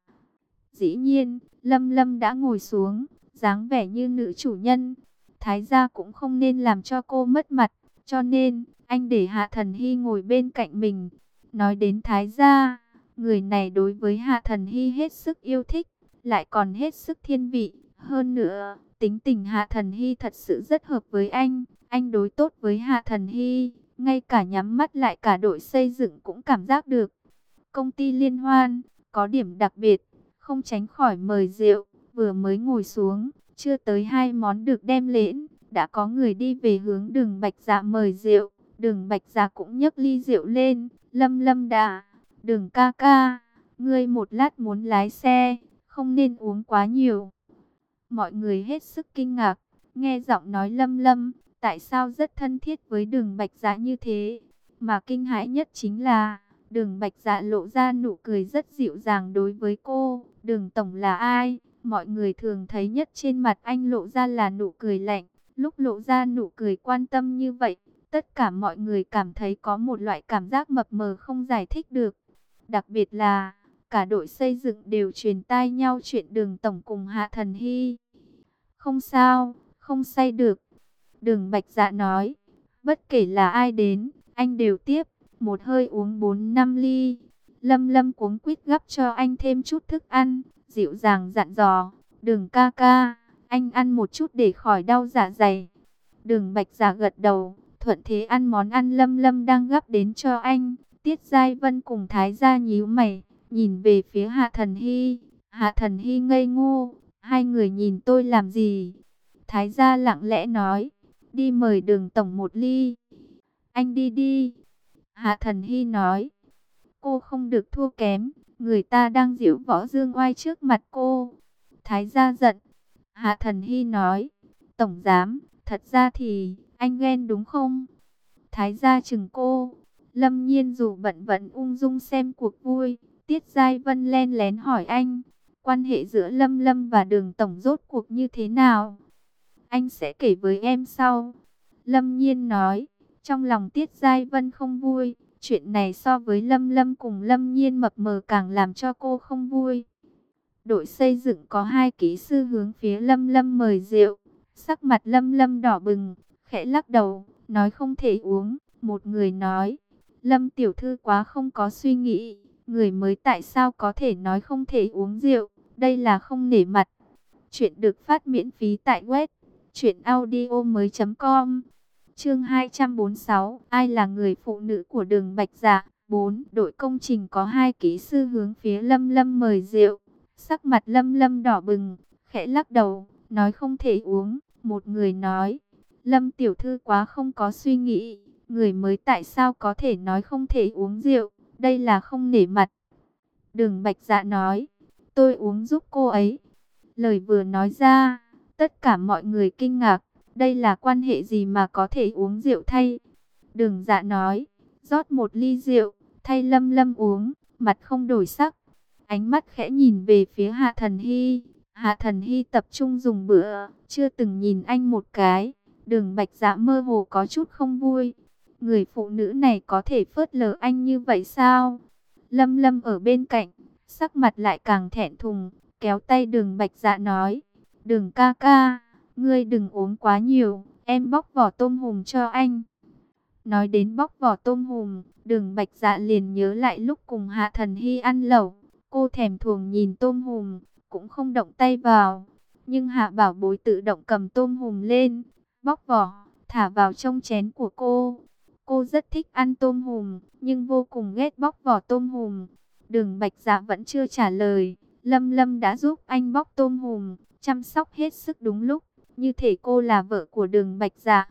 Dĩ nhiên, Lâm Lâm đã ngồi xuống, dáng vẻ như nữ chủ nhân. Thái gia cũng không nên làm cho cô mất mặt, cho nên anh để Hạ Thần Hy ngồi bên cạnh mình. Nói đến Thái gia, người này đối với Hạ Thần Hy hết sức yêu thích, lại còn hết sức thiên vị. Hơn nữa, tính tình Hạ Thần Hy thật sự rất hợp với anh đối tốt với Hạ Thần Hy, ngay cả nhắm mắt lại cả đội xây dựng cũng cảm giác được. Công ty liên hoan, có điểm đặc biệt, không tránh khỏi mời rượu, vừa mới ngồi xuống, chưa tới 2 món được đem lên, đã có người đi về hướng Đường Bạch Dạ mời rượu. Đường Bạch Dạ cũng nhấc ly rượu lên, Lâm Lâm đã, Đường ca ca, ngươi một lát muốn lái xe, không nên uống quá nhiều. Mọi người hết sức kinh ngạc, nghe giọng nói Lâm Lâm, tại sao rất thân thiết với Đường Bạch Dạ như thế. Mà kinh hãi nhất chính là, Đường Bạch Dạ lộ ra nụ cười rất dịu dàng đối với cô. Đường tổng là ai? Mọi người thường thấy nhất trên mặt anh lộ ra là nụ cười lạnh, lúc lộ ra nụ cười quan tâm như vậy, tất cả mọi người cảm thấy có một loại cảm giác mập mờ không giải thích được. Đặc biệt là, cả đội xây dựng đều truyền tai nhau chuyện Đường tổng cùng Hạ Thần Hy. Không sao, không say được. Đường Bạch Dạ nói, bất kể là ai đến, anh đều tiếp, một hơi uống 4-5 ly. Lâm Lâm cuống quýt gắp cho anh thêm chút thức ăn, dịu dàng dặn dò, Đường ca ca, anh ăn một chút để khỏi đau dạ dày. Đường Bạch Dạ gật đầu, thuận thế ăn món ăn Lâm Lâm đang gắp đến cho anh. Tiết Giai Vân cùng Thái gia nhíu mày, nhìn về phía Hạ Thần Hy. Hạ Thần Hy ngây ngô, hai người nhìn tôi làm gì? Thái gia lặng lẽ nói, đi mời Đường tổng một ly. Anh đi đi. Hạ Thần Hy nói, cô không được thua kém, người ta đang giễu võ dương oai trước mặt cô. Thái gia giận. Hạ Thần Hy nói, tổng giám, thật ra thì anh ghen đúng không? Thái gia chừng cô. Lâm Nhiên dù bận vẫn ung dung xem cuộc vui. Tiết Giai Vân len lén hỏi anh, quan hệ giữa Lâm Lâm và Đường tổng rốt cuộc như thế nào? Anh sẽ kể với em sau. Lâm Nhiên nói, trong lòng Tiết Giai Vân không vui. Chuyện này so với Lâm Lâm cùng Lâm Nhiên mập mờ càng làm cho cô không vui. Đội xây dựng có 2 kỹ sư hướng phía Lâm Lâm mời rượu. Sắc mặt Lâm Lâm đỏ bừng, khẽ lắc đầu, nói không thể uống. Một người nói, Lâm tiểu thư quá không có suy nghĩ. Người mới tại sao có thể nói không thể uống rượu, đây là không nể mặt. Chuyện được phát miễn phí tại web truyệnaudiomoi.com. Chương 246, ai là người phụ nữ của Đường Bạch Dạ? 4. Đội công trình có 2 kỹ sư hướng phía Lâm Lâm mời rượu. Sắc mặt Lâm Lâm đỏ bừng, khẽ lắc đầu, nói không thể uống. Một người nói, Lâm tiểu thư quá không có suy nghĩ. Người mới tại sao có thể nói không thể uống rượu, đây là không nể mặt. Đường Bạch Dạ nói, tôi uống giúp cô ấy. Lời vừa nói ra, tất cả mọi người kinh ngạc. Đây là quan hệ gì mà có thể uống rượu thay? Đường Dạ nói, rót một ly rượu, thay Lâm Lâm uống, mặt không đổi sắc. Ánh mắt khẽ nhìn về phía Hạ Thần Hy. Hạ Thần Hy tập trung dùng bữa, chưa từng nhìn anh một cái. Đường Bạch Dạ mơ hồ có chút không vui. Người phụ nữ này có thể phớt lờ anh như vậy sao? Lâm Lâm ở bên cạnh, sắc mặt lại càng thẹn thùng, kéo tay Đường Bạch Dạ nói, Đường ca ca, ngươi đừng uống quá nhiều, em bóc vỏ tôm hùm cho anh. Nói đến bóc vỏ tôm hùm, Đường Bạch Dạ liền nhớ lại lúc cùng Hạ Thần Hy ăn lẩu. Cô thèm thuồng nhìn tôm hùm, cũng không động tay vào. Nhưng Hạ Bảo Bối tự động cầm tôm hùm lên, bóc vỏ, thả vào trong chén của cô. Cô rất thích ăn tôm hùm, nhưng vô cùng ghét bóc vỏ tôm hùm. Đường Bạch Dạ vẫn chưa trả lời. Lâm Lâm đã giúp anh bóc tôm hùm, chăm sóc hết sức đúng lúc, như thể cô là vợ của Đường Bạch Dạ.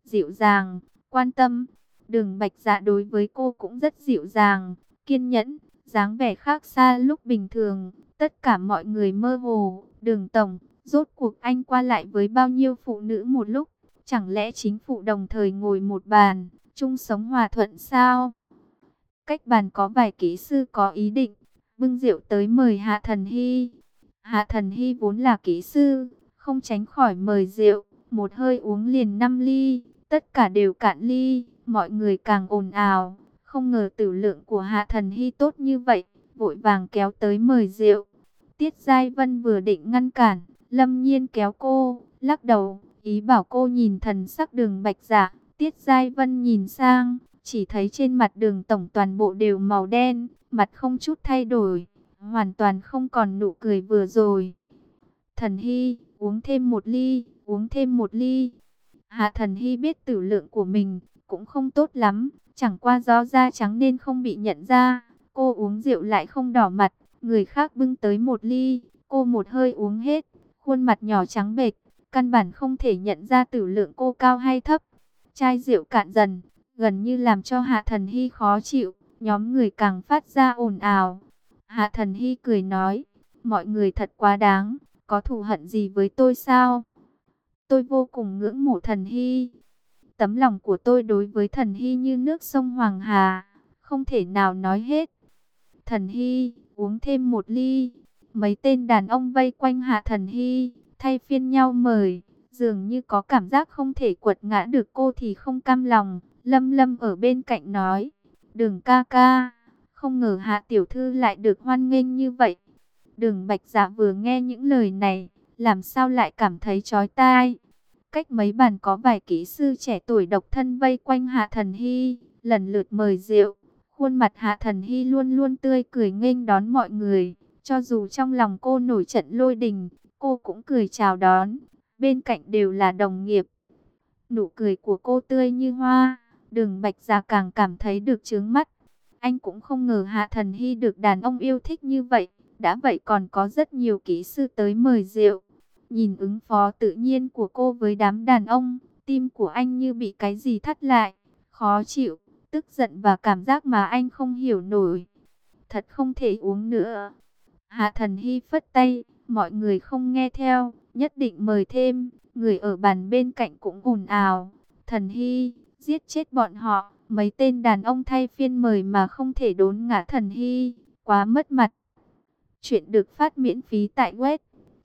dịu dàng, quan tâm. Đường Bạch Dạ đối với cô cũng rất dịu dàng, kiên nhẫn, dáng vẻ khác xa lúc bình thường. Tất cả mọi người mơ hồ, Đường tổng, rốt cuộc anh qua lại với bao nhiêu phụ nữ một lúc? Chẳng lẽ chính phủ đồng thời ngồi một bàn, chung sống hòa thuận sao? Cách bàn có vài kỹ sư có ý định bưng rượu tới mời Hạ Thần Hy. Hạ Thần Hy vốn là kỹ sư, không tránh khỏi mời rượu, một hơi uống liền 5 ly, tất cả đều cạn ly, mọi người càng ồn ào. Không ngờ tử lượng của Hạ Thần Hy tốt như vậy, vội vàng kéo tới mời rượu. Tiết Giai Vân vừa định ngăn cản, Lâm Nhiên kéo cô, lắc đầu, ý bảo cô nhìn thần sắc Đường Bạch Dạ. Tiết Giai Vân nhìn sang, chỉ thấy trên mặt Đường tổng toàn bộ đều màu đen, mặt không chút thay đổi, hoàn toàn không còn nụ cười vừa rồi. Thần Hy, uống thêm một ly, uống thêm một ly. Hạ Thần Hy biết tử lượng của mình cũng không tốt lắm, chẳng qua do da trắng nên không bị nhận ra. Cô uống rượu lại không đỏ mặt, người khác bưng tới một ly, cô một hơi uống hết, khuôn mặt nhỏ trắng bệch, căn bản không thể nhận ra tử lượng cô cao hay thấp. Chai rượu cạn dần, gần như làm cho Hạ Thần Hy khó chịu, nhóm người càng phát ra ồn ào. Hạ Thần Hy cười nói, mọi người thật quá đáng, có thù hận gì với tôi sao? Tôi vô cùng ngưỡng mộ Thần Hy. Tấm lòng của tôi đối với Thần Hy như nước sông Hoàng Hà, không thể nào nói hết. Thần Hy, uống thêm một ly. Mấy tên đàn ông vây quanh Hạ Thần Hy, thay phiên nhau mời, dường như có cảm giác không thể quật ngã được cô thì không cam lòng. Lâm Lâm ở bên cạnh nói, Đường ca ca, không ngờ Hạ tiểu thư lại được hoan nghênh như vậy. Đường Bạch Dạ vừa nghe những lời này, làm sao lại cảm thấy chói tai. Cách mấy bàn có vài kỹ sư trẻ tuổi độc thân vây quanh Hạ Thần Hy, lần lượt mời rượu. Khuôn mặt Hạ Thần Hy luôn luôn tươi cười nghênh đón mọi người, cho dù trong lòng cô nổi trận lôi đình, cô cũng cười chào đón. Bên cạnh đều là đồng nghiệp. Nụ cười của cô tươi như hoa, Đường Bạch Dạ càng cảm thấy được chướng mắt. Anh cũng không ngờ Hạ Thần Hy được đàn ông yêu thích như vậy. Đã vậy còn có rất nhiều kỹ sư tới mời rượu. Nhìn ứng phó tự nhiên của cô với đám đàn ông, tim của anh như bị cái gì thắt lại, khó chịu, tức giận và cảm giác mà anh không hiểu nổi. Thật không thể uống nữa. Hạ Thần Hy phất tay, mọi người không nghe theo, nhất định mời thêm. Người ở bàn bên cạnh cũng ồn ào. Thần Hy, giết chết bọn họ. Mấy tên đàn ông thay phiên mời mà không thể đốn ngã Thần Hy, quá mất mặt. Chuyện được phát miễn phí tại web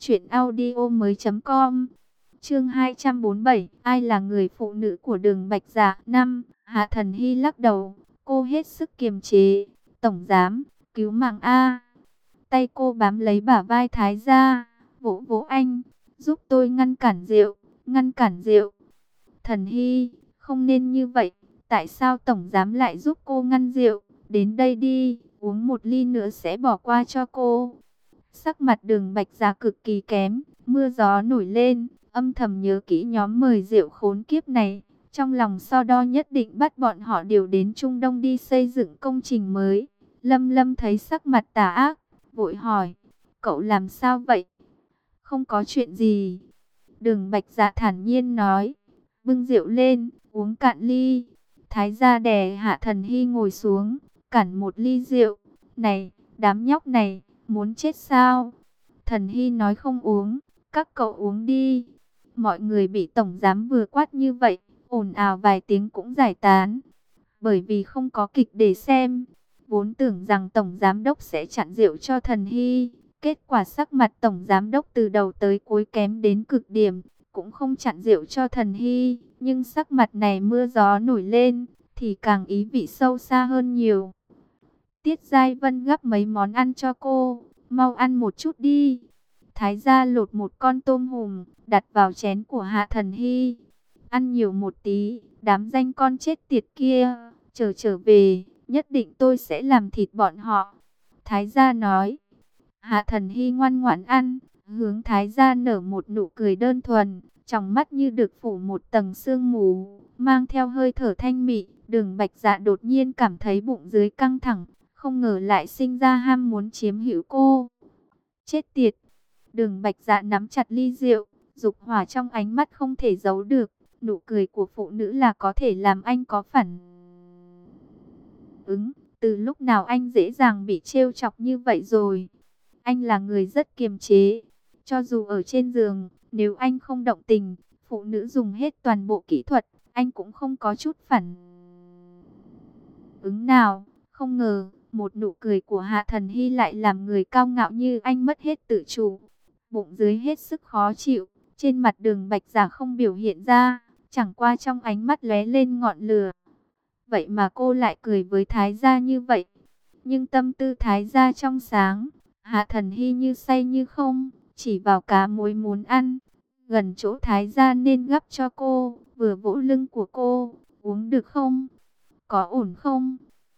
truyệnaudiomoi.com. Chương 247, ai là người phụ nữ của Đường Bạch Dạ? 5. Hạ Thần Hy lắc đầu, cô hết sức kiềm chế. Tổng giám, cứu mạng a. Tay cô bám lấy bả vai Thái gia, vỗ vỗ anh, giúp tôi ngăn cản rượu, ngăn cản rượu. Thần Hy, không nên như vậy, tại sao tổng giám lại giúp cô ngăn rượu? Đến đây đi, uống một ly nữa sẽ bỏ qua cho cô. Sắc mặt Đường Bạch Dạ cực kỳ kém, mưa gió nổi lên, âm thầm nhớ kỹ nhóm mời rượu khốn kiếp này. Trong lòng so đo nhất định bắt bọn họ đều đến Trung Đông đi xây dựng công trình mới. Lâm Lâm thấy sắc mặt tà ác, vội hỏi, cậu làm sao vậy? Không có chuyện gì. Đường Bạch Dạ thản nhiên nói, bưng rượu lên, uống cạn ly. Thái gia đè Hạ Thần Hy ngồi xuống, cản một ly rượu. Này, đám nhóc này, muốn chết sao? Thần Hy nói không uống, các cậu uống đi. Mọi người bị tổng giám vừa quát như vậy, ồn ào vài tiếng cũng giải tán. Bởi vì không có kịch để xem, vốn tưởng rằng tổng giám đốc sẽ chặn rượu cho Thần Hy. Kết quả sắc mặt tổng giám đốc từ đầu tới cuối kém đến cực điểm, cũng không chặn rượu cho Thần Hy. Nhưng sắc mặt này mưa gió nổi lên, thì càng ý vị sâu xa hơn nhiều. Tiết Giai Vân gắp mấy món ăn cho cô, mau ăn một chút đi. Thái gia lột một con tôm hùm, đặt vào chén của Hạ Thần Hy. Ăn nhiều một tí, đám danh con chết tiệt kia, trở về, nhất định tôi sẽ làm thịt bọn họ. Thái gia nói. Hạ Thần Hy ngoan ngoãn ăn, hướng Thái gia nở một nụ cười đơn thuần, trong mắt như được phủ một tầng sương mù, mang theo hơi thở thanh mị. Đường Bạch Dạ đột nhiên cảm thấy bụng dưới căng thẳng, không ngờ lại sinh ra ham muốn chiếm hữu cô. Chết tiệt! Đường Bạch Dạ nắm chặt ly rượu, dục hỏa trong ánh mắt không thể giấu được. Nụ cười của phụ nữ là có thể làm anh có phản ứng. Từ lúc nào anh dễ dàng bị trêu chọc như vậy rồi? Anh là người rất kiềm chế. Cho dù ở trên giường, nếu anh không động tình, phụ nữ dùng hết toàn bộ kỹ thuật, anh cũng không có chút phản ứng nào. Không ngờ, một nụ cười của Hạ Thần Hy lại làm người cao ngạo như anh mất hết tự chủ. Bụng dưới hết sức khó chịu, trên mặt Đường Bạch Giả không biểu hiện ra, chẳng qua trong ánh mắt lóe lên ngọn lửa. Vậy mà cô lại cười với Thái gia như vậy. Nhưng tâm tư Thái gia trong sáng, Hạ Thần Hy như say như không, chỉ vào cá muối muốn ăn. Gần chỗ Thái gia nên gắp cho cô, vừa vỗ lưng của cô, uống được không? Có ổn không?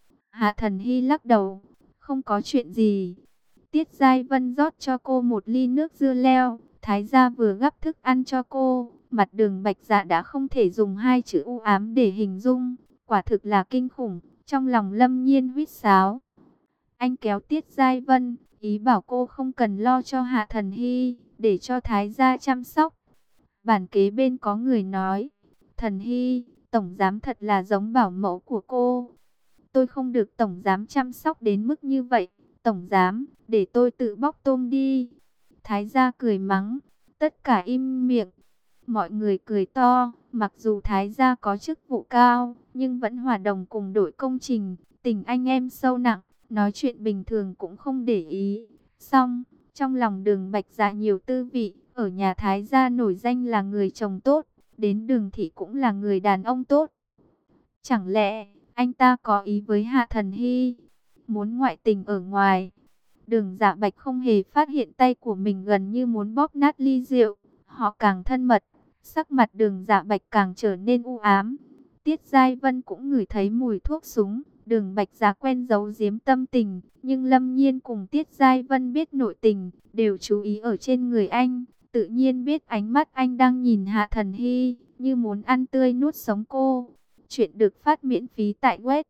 Hạ Thần Hy lắc đầu, không có chuyện gì. Tiết Giai Vân rót cho cô một ly nước dưa leo, Thái gia vừa gắp thức ăn cho cô, mặt Đường Bạch Dạ đã không thể dùng hai chữ u ám để hình dung, quả thực là kinh khủng. Trong lòng Lâm Nhiên huýt sáo. Anh kéo Tiết Giai Vân, ý bảo cô không cần lo cho Hạ Thần Hy, để cho Thái gia chăm sóc. Bàn kế bên có người nói, Thần Hy, tổng giám thật là giống bảo mẫu của cô. Tôi không được tổng giám chăm sóc đến mức như vậy. Tổng giám, để tôi tự bóc tôm đi. Thái gia cười mắng, tất cả im miệng. Mọi người cười to, mặc dù Thái gia có chức vụ cao, nhưng vẫn hòa đồng cùng đội công trình, tình anh em sâu nặng, nói chuyện bình thường cũng không để ý. Xong, trong lòng Đường Bạch Dạ nhiều tư vị, ở nhà Thái gia nổi danh là người chồng tốt, đến Đường thị cũng là người đàn ông tốt. Chẳng lẽ anh ta có ý với Hạ Thần Hy, muốn ngoại tình ở ngoài? Đường Dạ Bạch không hề phát hiện tay của mình gần như muốn bóp nát ly rượu. Họ càng thân mật, sắc mặt Đường Dạ Bạch càng trở nên u ám. Tiết Giai Vân cũng ngửi thấy mùi thuốc súng. Đường Bạch Dạ quen giấu giếm tâm tình, nhưng Lâm Nhiên cùng Tiết Giai Vân biết nội tình, đều chú ý ở trên người anh. Tự nhiên biết ánh mắt anh đang nhìn Hạ Thần Hy, như muốn ăn tươi nuốt sống cô. Chuyện được phát miễn phí tại web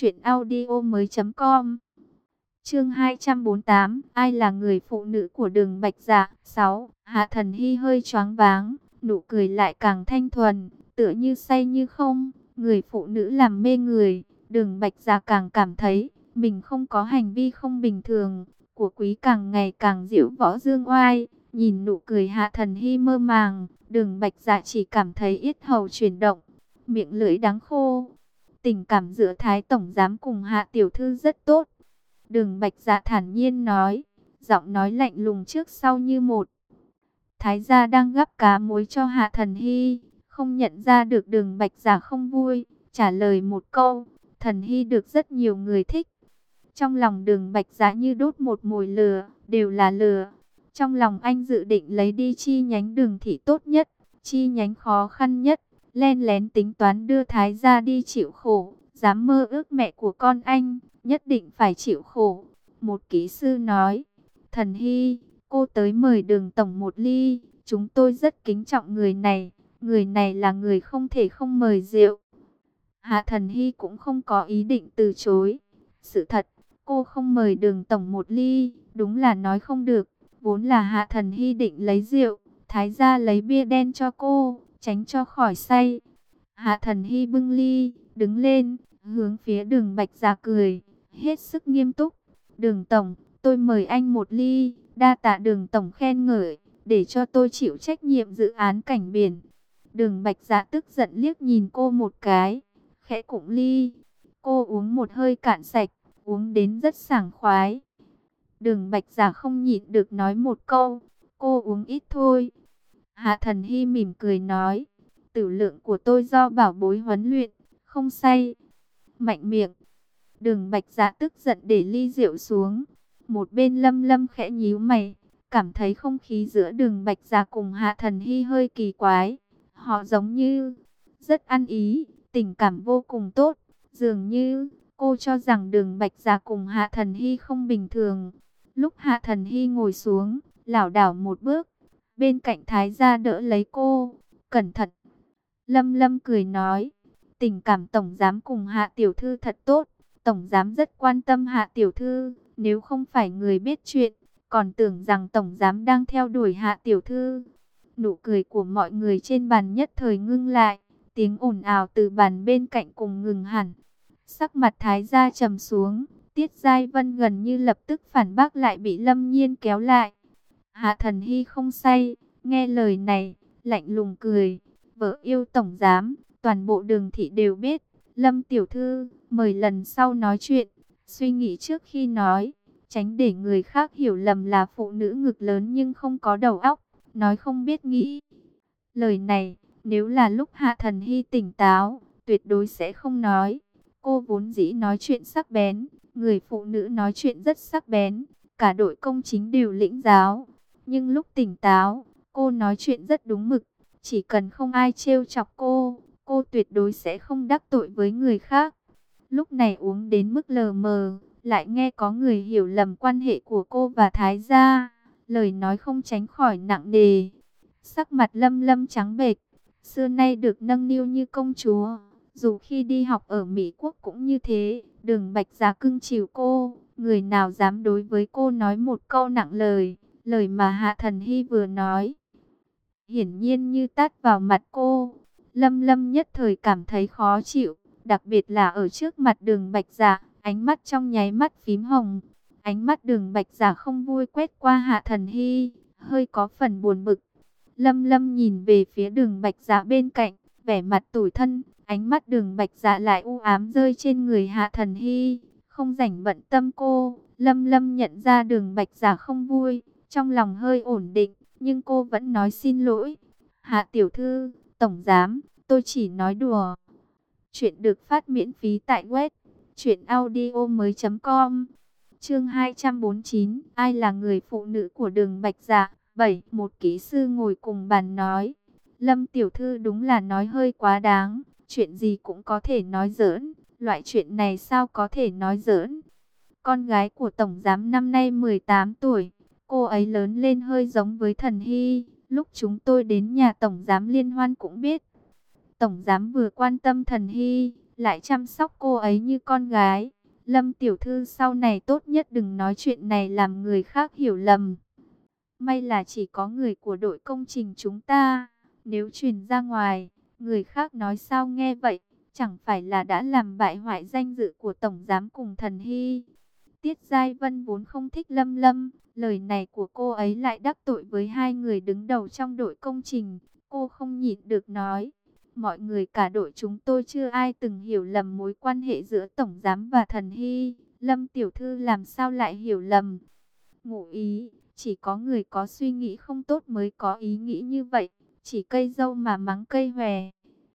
truyệnaudiomoi.com. Chương 248, ai là người phụ nữ của Đường Bạch Dạ? 6. Hạ Thần Hy hơi choáng váng, nụ cười lại càng thanh thuần, tựa như say như không. Người phụ nữ làm mê người. Đường Bạch Dạ càng cảm thấy mình không có hành vi không bình thường. Của quý càng ngày càng diễu võ dương oai. Nhìn nụ cười Hạ Thần Hy mơ màng, Đường Bạch Dạ chỉ cảm thấy yết hầu chuyển động, miệng lưỡi đắng khô. Tình cảm giữa Thái tổng giám cùng Hạ tiểu thư rất tốt. Đường Bạch Dạ thản nhiên nói, giọng nói lạnh lùng trước sau như một. Thái gia đang gắp cá muối cho Hạ Thần Hy, không nhận ra được Đường Bạch Dạ không vui, trả lời một câu, Thần Hy được rất nhiều người thích. Trong lòng Đường Bạch Dạ như đốt một mồi lửa, đều là lửa. Trong lòng anh dự định lấy đi chi nhánh Đường thị tốt nhất, chi nhánh khó khăn nhất, len lén tính toán đưa Thái gia đi chịu khổ. Dám mơ ước mẹ của con anh, nhất định phải chịu khổ. Một kỹ sư nói, Thần Hy, cô tới mời Đường tổng một ly, chúng tôi rất kính trọng người này là người không thể không mời rượu. Hạ Thần Hy cũng không có ý định từ chối. Sự thật, cô không mời Đường tổng một ly, đúng là nói không được. Vốn là Hạ Thần Hy định lấy rượu, Thái gia lấy bia đen cho cô, tránh cho khỏi say. Hạ Thần Hy bưng ly, đứng lên, hướng phía Đường Bạch Dạ cười, hết sức nghiêm túc. Đường tổng, tôi mời anh một ly, đa tạ Đường tổng khen ngợi, để cho tôi chịu trách nhiệm dự án cảnh biển. Đường Bạch Dạ tức giận liếc nhìn cô một cái, khẽ cụng ly. Cô uống một hơi cạn sạch, uống đến rất sảng khoái. Đường Bạch Dạ không nhịn được nói một câu, cô uống ít thôi. Hạ Thần Hy mỉm cười nói, tử lượng của tôi do bảo bối huấn luyện, không say. Mạnh miệng. Đường Bạch Dạ tức giận để ly rượu xuống. Một bên Lâm Lâm khẽ nhíu mày, cảm thấy không khí giữa Đường Bạch Dạ cùng Hạ Thần Hy hơi kỳ quái. Họ giống như rất ăn ý, tình cảm vô cùng tốt. Dường như cô cho rằng Đường Bạch Dạ cùng Hạ Thần Hy không bình thường. Lúc Hạ Thần Hy ngồi xuống, lảo đảo một bước, bên cạnh Thái gia đỡ lấy cô, cẩn thận. Lâm Lâm cười nói, tình cảm tổng giám cùng Hạ tiểu thư thật tốt, tổng giám rất quan tâm Hạ tiểu thư, nếu không phải người biết chuyện, còn tưởng rằng tổng giám đang theo đuổi Hạ tiểu thư. Nụ cười của mọi người trên bàn nhất thời ngưng lại, tiếng ồn ào từ bàn bên cạnh cùng ngừng hẳn. Sắc mặt Thái gia trầm xuống, Tiết Giai Vân gần như lập tức phản bác lại bị Lâm Nhiên kéo lại. Hạ Thần Hy không say, nghe lời này, lạnh lùng cười, vợ yêu tổng giám, toàn bộ Đường thị đều biết. Lâm tiểu thư, mời lần sau nói chuyện, suy nghĩ trước khi nói, tránh để người khác hiểu lầm là phụ nữ ngực lớn nhưng không có đầu óc, nói không biết nghĩ. Lời này, nếu là lúc Hạ Thần Hy tỉnh táo, tuyệt đối sẽ không nói. Cô vốn dĩ nói chuyện sắc bén, người phụ nữ nói chuyện rất sắc bén, cả đội công chính đều lĩnh giáo. Nhưng lúc tỉnh táo, cô nói chuyện rất đúng mực, chỉ cần không ai trêu chọc cô tuyệt đối sẽ không đắc tội với người khác. Lúc này uống đến mức lờ mờ, lại nghe có người hiểu lầm quan hệ của cô và Thái gia, lời nói không tránh khỏi nặng nề. Sắc mặt Lâm Lâm trắng bệch, xưa nay được nâng niu như công chúa, dù khi đi học ở Mỹ Quốc cũng như thế. Đường Bạch Gia cưng chiều cô, người nào dám đối với cô nói một câu nặng lời. Lời mà Hạ Thần Hy vừa nói, hiển nhiên như tát vào mặt cô. Lâm Lâm nhất thời cảm thấy khó chịu, đặc biệt là ở trước mặt Đường Bạch Gia, ánh mắt trong nháy mắt phím hồng. Ánh mắt Đường Bạch Gia không vui quét qua Hạ Thần Hy, hơi có phần buồn bực. Lâm Lâm nhìn về phía Đường Bạch Dạ bên cạnh, vẻ mặt tủi thân, ánh mắt Đường Bạch Dạ lại u ám rơi trên người Hạ Thần Hy, không rảnh bận tâm cô. Lâm Lâm nhận ra Đường Bạch Dạ không vui, trong lòng hơi ổn định, nhưng cô vẫn nói xin lỗi. Hạ tiểu thư, tổng giám, tôi chỉ nói đùa. Chuyện được phát miễn phí tại web truyệnaudiomoi.com. Chương 249, ai là người phụ nữ của Đường Bạch Dạ? 7. Một kỹ sư ngồi cùng bàn nói, Lâm tiểu thư đúng là nói hơi quá đáng, chuyện gì cũng có thể nói giỡn, loại chuyện này sao có thể nói giỡn. Con gái của tổng giám năm nay 18 tuổi, cô ấy lớn lên hơi giống với Thần Hy, lúc chúng tôi đến nhà tổng giám liên hoan cũng biết. Tổng giám vừa quan tâm Thần Hy, lại chăm sóc cô ấy như con gái. Lâm tiểu thư sau này tốt nhất đừng nói chuyện này làm người khác hiểu lầm. May là chỉ có người của đội công trình chúng ta, nếu truyền ra ngoài, người khác nói sao nghe vậy, chẳng phải là đã làm bại hoại danh dự của tổng giám cùng Thần Hy. Tiết Giai Vân vốn không thích Lâm Lâm, lời này của cô ấy lại đắc tội với hai người đứng đầu trong đội công trình, cô không nhịn được nói. Mọi người cả đội chúng tôi chưa ai từng hiểu lầm mối quan hệ giữa tổng giám và Thần Hy, Lâm tiểu thư làm sao lại hiểu lầm. Ngụ ý, chỉ có người có suy nghĩ không tốt mới có ý nghĩ như vậy, chỉ cây dâu mà mắng cây hòe.